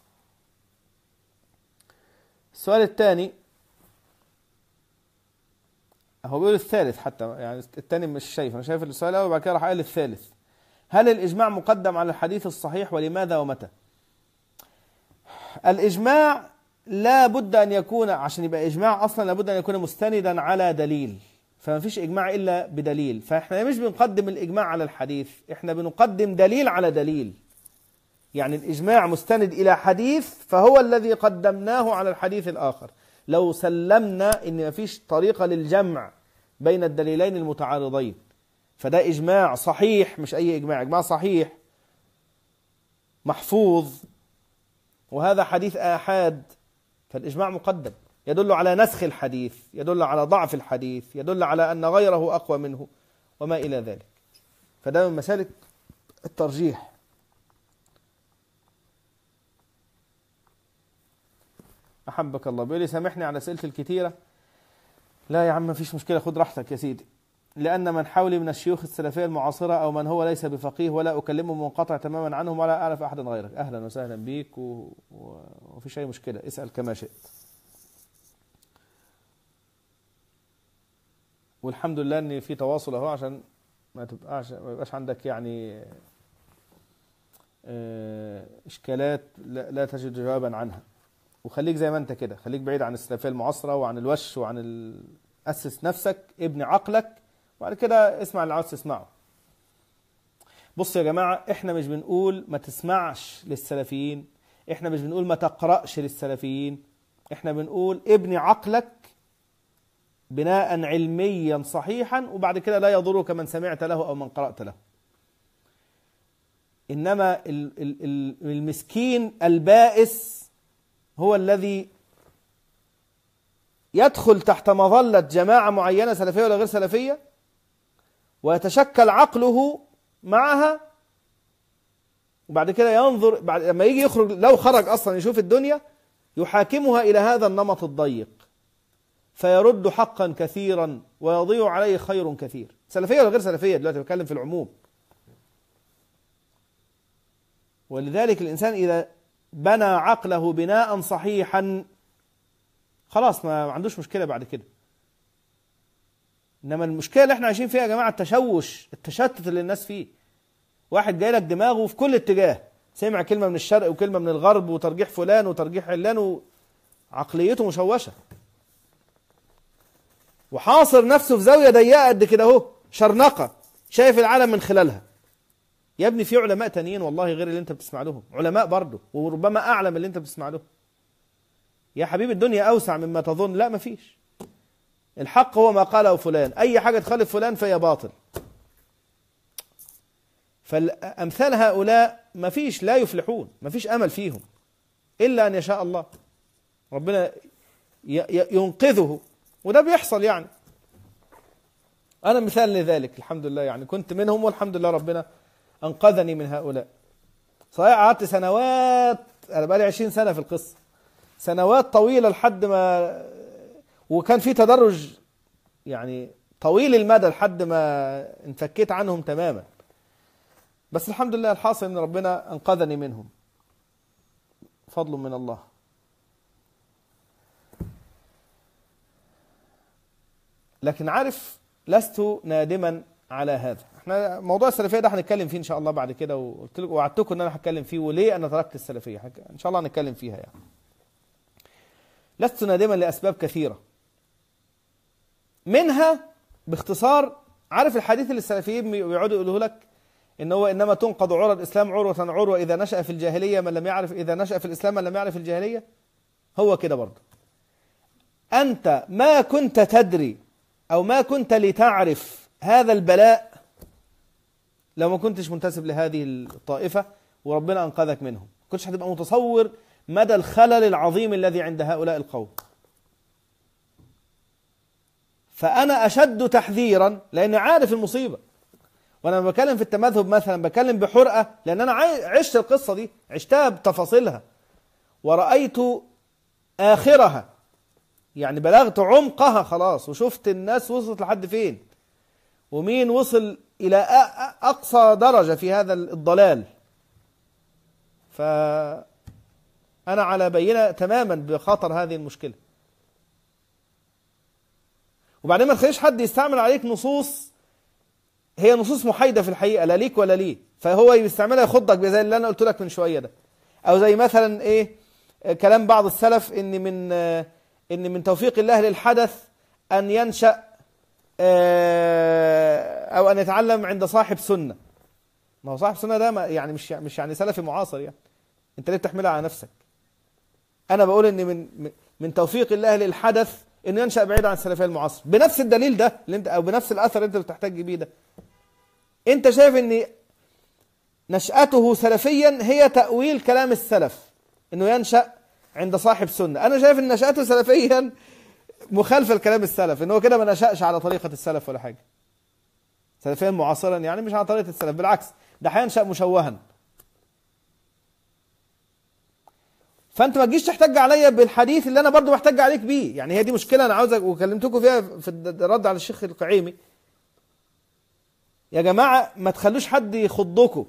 السؤال الثاني هو بيقول الثالث حتى، يعني الثاني مش شايف، أنا شايف السؤال الأول وبعد كده راح قال الثالث. هل الإجماع مقدم على الحديث الصحيح ولماذا ومتى؟ الإجماع لا بد أن يكون، عشان يبقى إجماع أصلا لابد أن يكون مستندا على دليل، فما فيش إجماع إلا بدليل. فإحنا مش بنقدم الإجماع على الحديث، إحنا بنقدم دليل على دليل. يعني الإجماع مستند إلى حديث فهو الذي قدمناه على الحديث الآخر. لو سلمنا إن ما فيش طريقة للجمع بين الدليلين المتعارضين فده إجماع صحيح، مش أي إجماع، إجماع صحيح محفوظ، وهذا حديث آحاد، فالإجماع مقدم، يدل على نسخ الحديث، يدل على ضعف الحديث، يدل على أن غيره أقوى منه وما إلى ذلك. فده من مسالك الترجيح. أحبك الله بيقول لي سامحني على أسئلتي الكتيرة. لا يا عم مفيش مشكلة، خد راحتك يا سيدي. لأن من حولي من الشيوخ السلفية المعاصرة أو من هو ليس بفقيه ولا أكلمه منقطع تماما عنهم ولا أعرف أحدا غيرك. أهلا وسهلا بيك و... و... ومفيش أي مشكلة، اسأل كما شئت. والحمد لله إن في تواصل أهو عشان ما تبقاش ما يبقاش عندك يعني إشكالات لا, لا تجد جوابا عنها. وخليك زي ما أنت كده، خليك بعيد عن السلفية المعاصرة وعن الوش وعن ال... أسس نفسك، ابني عقلك، وبعد كده اسمع اللي عاوز تسمعه. بص يا جماعة، احنا مش بنقول ما تسمعش للسلفيين، احنا مش بنقول ما تقرأش للسلفيين، احنا بنقول ابني عقلك بناء علميا صحيحا، وبعد كده لا يضرك من سمعت له أو من قرأت له. إنما المسكين البائس هو الذي يدخل تحت مظلة جماعة معينة سلفية ولا غير سلفية ويتشكل عقله معها، وبعد كده ينظر بعد لما يجي يخرج، لو خرج أصلا يشوف الدنيا، يحاكمها إلى هذا النمط الضيق فيرد حقا كثيرا ويضيع عليه خير كثير. سلفية ولا غير سلفية، دلوقتي بتكلم في العموم. ولذلك الإنسان إذا بنى عقله بناء صحيحا خلاص ما عندوش مشكلة بعد كده. إنما المشكلة اللي احنا عايشين فيها يا جماعة التشوش، التشتت اللي الناس فيه. واحد جاي لك دماغه في كل اتجاه، سمع كلمة من الشرق وكلمة من الغرب وترجيح فلان وترجيح علان، وعقليته مشوشة، وحاصر نفسه في زاوية ضيقة قد كده اهو، شرنقة، شايف العالم من خلالها. يا ابني في علماء تانيين والله غير اللي انت بتسمع لهم، علماء برضه وربما أعلى من اللي انت بتسمع لهم. يا حبيبي الدنيا أوسع مما تظن. لا مفيش. الحق هو ما قاله فلان، أي حاجة تخالف فلان فهي باطل. فالأمثال هؤلاء مفيش، لا يفلحون، مفيش أمل فيهم إلا أن يشاء الله ربنا ينقذه، وده بيحصل. يعني أنا مثال لذلك الحمد لله، يعني كنت منهم والحمد لله ربنا أنقذني من هؤلاء. صحيح قعدت سنوات، أنا بقالي عشرين سنة في القصة، سنوات طويلة لحد ما، وكان في تدرج يعني طويل المدى لحد ما انفكيت عنهم تماما. بس الحمد لله الحاصل ان ربنا انقذني منهم، فضل من الله. لكن عارف لست نادما على هذا. احنا موضوع السلفيه ده هنتكلم فيه ان شاء الله بعد كده، وقلت لكم وعدتكم ان انا هتكلم فيه وليه انا تركت السلفيه، ان شاء الله هنتكلم فيها. يعني لست نادما لاسباب كثيره، منها باختصار، عارف الحديث اللي السلفيين بيقعدوا يقولوا لك ان هو انما تنقض عرى الاسلام عروه عروه اذا نشأ في الجاهليه من لم يعرف، اذا نشأ في الاسلام من لم يعرف الجاهليه. هو كده برضه. انت ما كنت تدري او ما كنت لتعرف هذا البلاء لو ما كنتش منتسب لهذه الطائفه وربنا انقذك منهم، ما كنتش هتبقى متصور مدى الخلل العظيم الذي عند هؤلاء القوم. فأنا أشد تحذيرا لأني عارف المصيبة، وأنا بكلم في التمذهب مثلا بكلم بحرقة، لأن أنا عشت القصة دي، عشتها بتفاصيلها ورأيت آخرها، يعني بلغت عمقها خلاص، وشفت الناس وصلت لحد فين ومين وصل إلى أقصى درجة في هذا الضلال. فأنا على بينة تماما بخطر هذه المشكلة. وبعدين ما تخليش حد يستعمل عليك نصوص هي نصوص محايدة في الحقيقة، لا ليك ولا ليه، فهو يستعملها يخضك زي اللي أنا قلت لك من شوية ده. أو زي مثلا إيه كلام بعض السلف إن من إن من توفيق الله للحدث أن ينشأ أو أن يتعلم عند صاحب سنة. ما هو صاحب سنة ده يعني مش مش يعني سلفي معاصر، يعني أنت ليه بتحملها على نفسك؟ أنا بقول إن من من توفيق الله للحدث إنه ينشأ بعيد عن السلفية المعاصر، بنفس الدليل ده اللي انت أو بنفس الأثر اللي أنت بتحتاج بيه ده. أنت شايف إن نشأته سلفيا هي تأويل كلام السلف إنه ينشأ عند صاحب سنة. أنا شايف إن نشأته سلفيا مخالفة لكلام السلف، إنه كده ما نشأش على طريقة السلف ولا حاجة. سلفيا معاصرا يعني، مش على طريقة السلف، بالعكس ده هينشأ مشوها. فانت ما تجيش تحتج عليا بالحديث اللي انا برضو بحتج عليك بيه. يعني هي دي مشكلة انا عاوزك وكلمتكم فيها في الرد على الشيخ القعيمي. يا جماعة ما تخلوش حد يخضكم.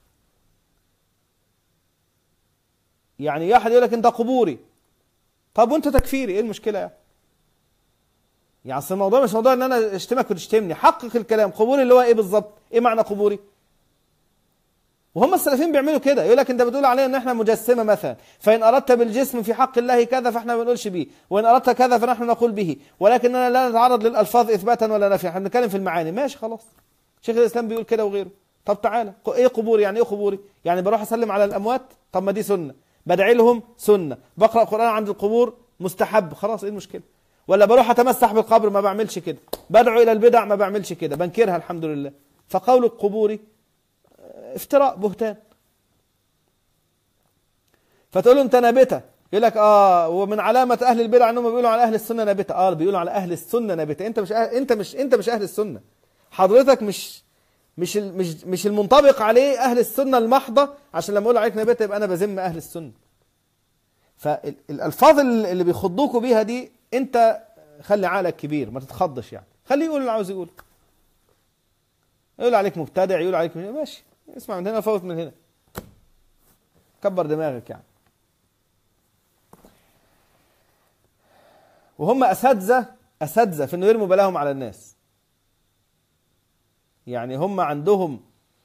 يعني واحد يقول لك انت قبوري، طب وانت تكفيري، ايه المشكلة يعني؟ يعني اصل الموضوع مش موضوع ان انا اشتمك وتشتمني، حقق الكلام. قبوري اللي هو ايه بالظبط؟ ايه معنى قبوري؟ وهم السلفيين بيعملوا كده، يقول لك انت بتقول علينا ان احنا مجسمه مثلا، فان اردت بالجسم في حق الله كذا فاحنا ما بنقولش به، وان اردت كذا فنحن نقول به، ولكننا لا نتعرض للالفاظ اثباتا ولا نفيا، احنا بنتكلم في المعاني. ماشي خلاص، شيخ الاسلام بيقول كده وغيره. طب تعالى، ايه قبوري؟ يعني ايه قبوري؟ يعني بروح اسلم على الاموات؟ طب ما دي سنه، بدعي لهم سنه، بقرا قران عند القبور مستحب، خلاص ايه المشكله؟ ولا بروح اتمسح بالقبر؟ ما بعملش كده. بدعو الى البدع؟ ما بعملش كده، بنكرها الحمد لله. فقول القبوري افتراء، بهتان. فتقول له انت نابته، يقول لك اه ومن علامه اهل البدع انهم بيقولوا على اهل السنه نابته. اه بيقولوا على اهل السنه نابته. انت مش أهل انت مش انت مش اهل السنه. حضرتك مش مش مش مش المنطبق عليه اهل السنه المحضه، عشان لما اقول عليك نابته يبقى انا بذم اهل السنه. فالالفاظ اللي بيخضوكوا بيها دي، انت خلي عقلك كبير، ما تتخضش يعني، خليه يقول اللي عاوز يقول. يقول عليك مبتدع، يقول عليك ماشي، اسمع من هنا فوت من هنا، كبر دماغك يعني. وهم اساتذه اساتذه في انه يرموا بلاهم على الناس. يعني هم عندهم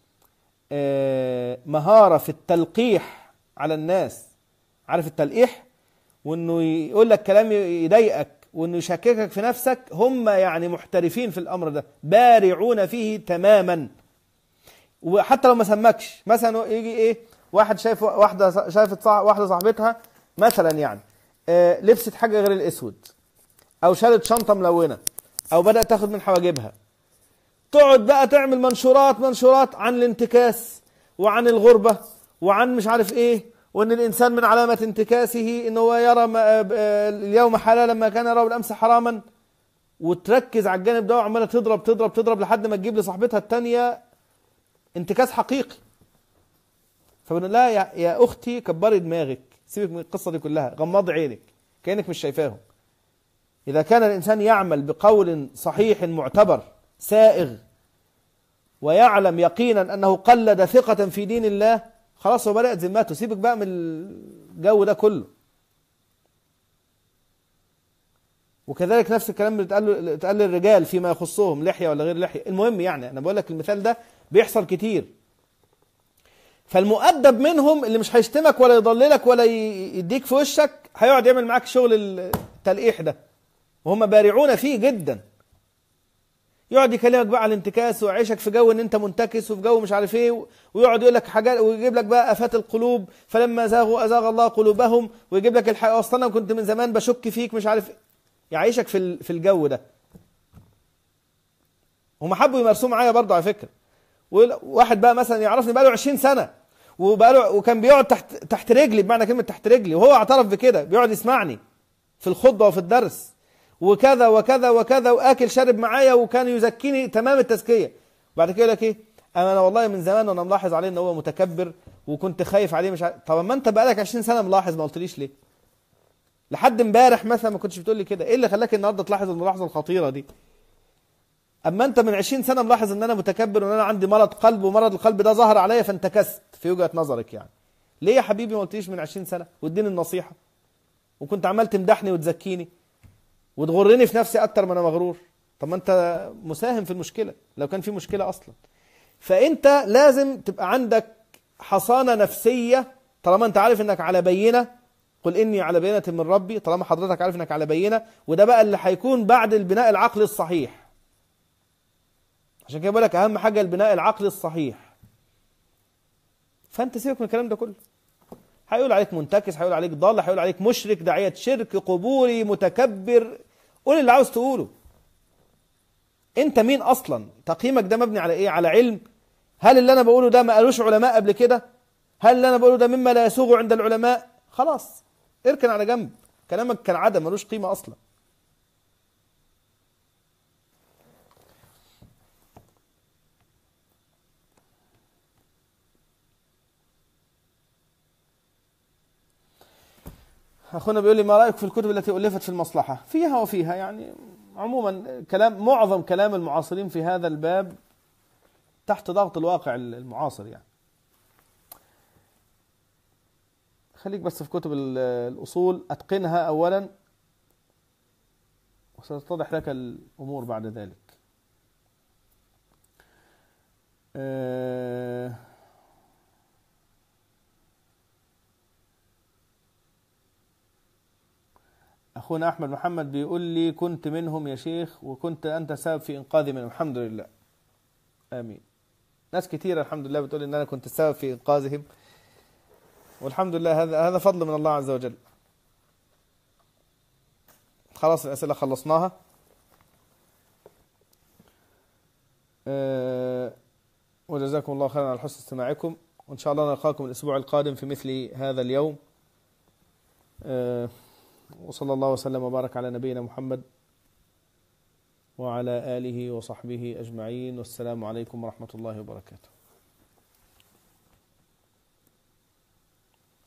مهاره في التلقيح على الناس. عارف التلقيح؟ وانه يقول لك كلام يضايقك وانه يشككك في نفسك. هم يعني محترفين في الامر ده، بارعون فيه تماما. وحتى لو ما سمكش، مثلا يجي ايه، واحد شايف واحده، شايفت واحده صاحبتها مثلا يعني آه لبست حاجه غير الاسود، او شالت شنطه ملونه، او بدات تاخد من حواجبها، تقعد بقى تعمل منشورات منشورات عن الانتكاس وعن الغربه وعن مش عارف ايه، وان الانسان من علامه انتكاسه انه هو يرى اليوم حلالا ما كان يرى بالامس حراما، وتركز على الجانب ده وعماله تضرب تضرب تضرب لحد ما تجيب لصاحبتها الثانيه انتكاس حقيقي. فبنقول لها يا, يا اختي كبري دماغك، سيبك من القصه دي كلها، غمضي عينك كانك مش شايفاهم. اذا كان الانسان يعمل بقول صحيح معتبر سائغ ويعلم يقينا انه قلد ثقه في دين الله، خلاص هو بدأت ذمته، سيبك بقى من الجو ده كله. وكذلك نفس الكلام اللي اتقال للرجال فيما يخصهم، لحيه ولا غير لحيه. المهم يعني انا بقول لك المثال ده بيحصل كتير. فالمؤدب منهم اللي مش هيشتمك ولا يضللك ولا يديك في وشك، هيقعد يعمل معاك شغل التلقيح ده، وهم بارعون فيه جدا. يقعد يكلمك بقى على الانتكاس ويعيشك في جو ان انت منتكس وفي جو مش عارف ايه، ويقعد يقول لك حاجات ويجيب لك بقى افات القلوب، فلما زاغوا ازاغ الله قلوبهم، ويجيب لك الحق اصلا انا كنت من زمان بشك فيك مش عارف ايه، يعيشك في في الجو ده. هم حبوا يمارسوه معايا برضه على فكره. واحد بقى مثلا يعرفني بقى له عشرين سنه، وبقى له وكان بيقعد تحت تحت رجلي، بمعنى كلمه تحت رجلي، وهو اعترف بكده، بيقعد يسمعني في الخطبه وفي الدرس وكذا وكذا وكذا، واكل شارب معايا، وكان يزكيني تمام التزكيه. بعد كده لك ايه، انا والله من زمان وانا ملاحظ عليه ان هو متكبر، وكنت خايف عليه مش عارف. طب ما انت بقالك عشرين سنه ملاحظ، ما قلتليش ليه؟ لحد امبارح مثلا ما كنتش بتقول لي كده، ايه اللي خلاك النهارده تلاحظ الملاحظه الخطيره دي؟ اما انت من عشرين سنه ملاحظ ان انا متكبر وان انا عندي مرض قلب، ومرض القلب ده ظهر عليا فانتكست في وجهه نظرك يعني. ليه يا حبيبي ما قلتليش من عشرين سنه واديني النصيحه؟ وكنت عمال تمدحني وتزكيني وتغرني في نفسي اكتر ما انا مغرور. طب ما انت مساهم في المشكله لو كان في مشكله اصلا. فانت لازم تبقى عندك حصانه نفسيه، طالما انت عارف انك على بينه، قل اني على بينه من ربي، طالما حضرتك عارف انك على بينه. وده بقى اللي هيكون بعد البناء العقلي الصحيح. عشان كده بقول لك اهم حاجه البناء العقلي الصحيح. فانت سيبك من الكلام ده كله. هيقول عليك منتكس، هيقول عليك ضال، هيقول عليك مشرك، داعيه شرك، قبوري، متكبر، قول اللي عاوز تقوله. انت مين اصلا؟ تقييمك ده مبني على ايه؟ على علم؟ هل اللي انا بقوله ده ما قالوش علماء قبل كده؟ هل اللي انا بقوله ده مما لا يسوغ عند العلماء؟ خلاص اركن على جنب، كلامك كالعاده ملوش قيمه اصلا. أخونا بيقول لي ما رأيك في الكتب التي ألفت في المصلحة؟ فيها وفيها، يعني عموما كلام معظم كلام المعاصرين في هذا الباب تحت ضغط الواقع المعاصر. يعني خليك بس في كتب الأصول، أتقنها أولا وستتضح لك الأمور بعد ذلك. أه أخونا أحمد محمد بيقول لي كنت منهم يا شيخ وكنت أنت سبب في إنقاذي منهم. الحمد لله، آمين. ناس كتيرة الحمد لله بتقول إن أنا كنت السبب في إنقاذهم، والحمد لله هذا هذا فضل من الله عز وجل. خلاص الأسئلة خلصناها. أه وجزاكم الله خيرا على حسن استماعكم، وإن شاء الله نلقاكم الأسبوع القادم في مثل هذا اليوم. أه وصلى الله وسلم وبارك على نبينا محمد وعلى آله وصحبه أجمعين، والسلام عليكم ورحمة الله وبركاته.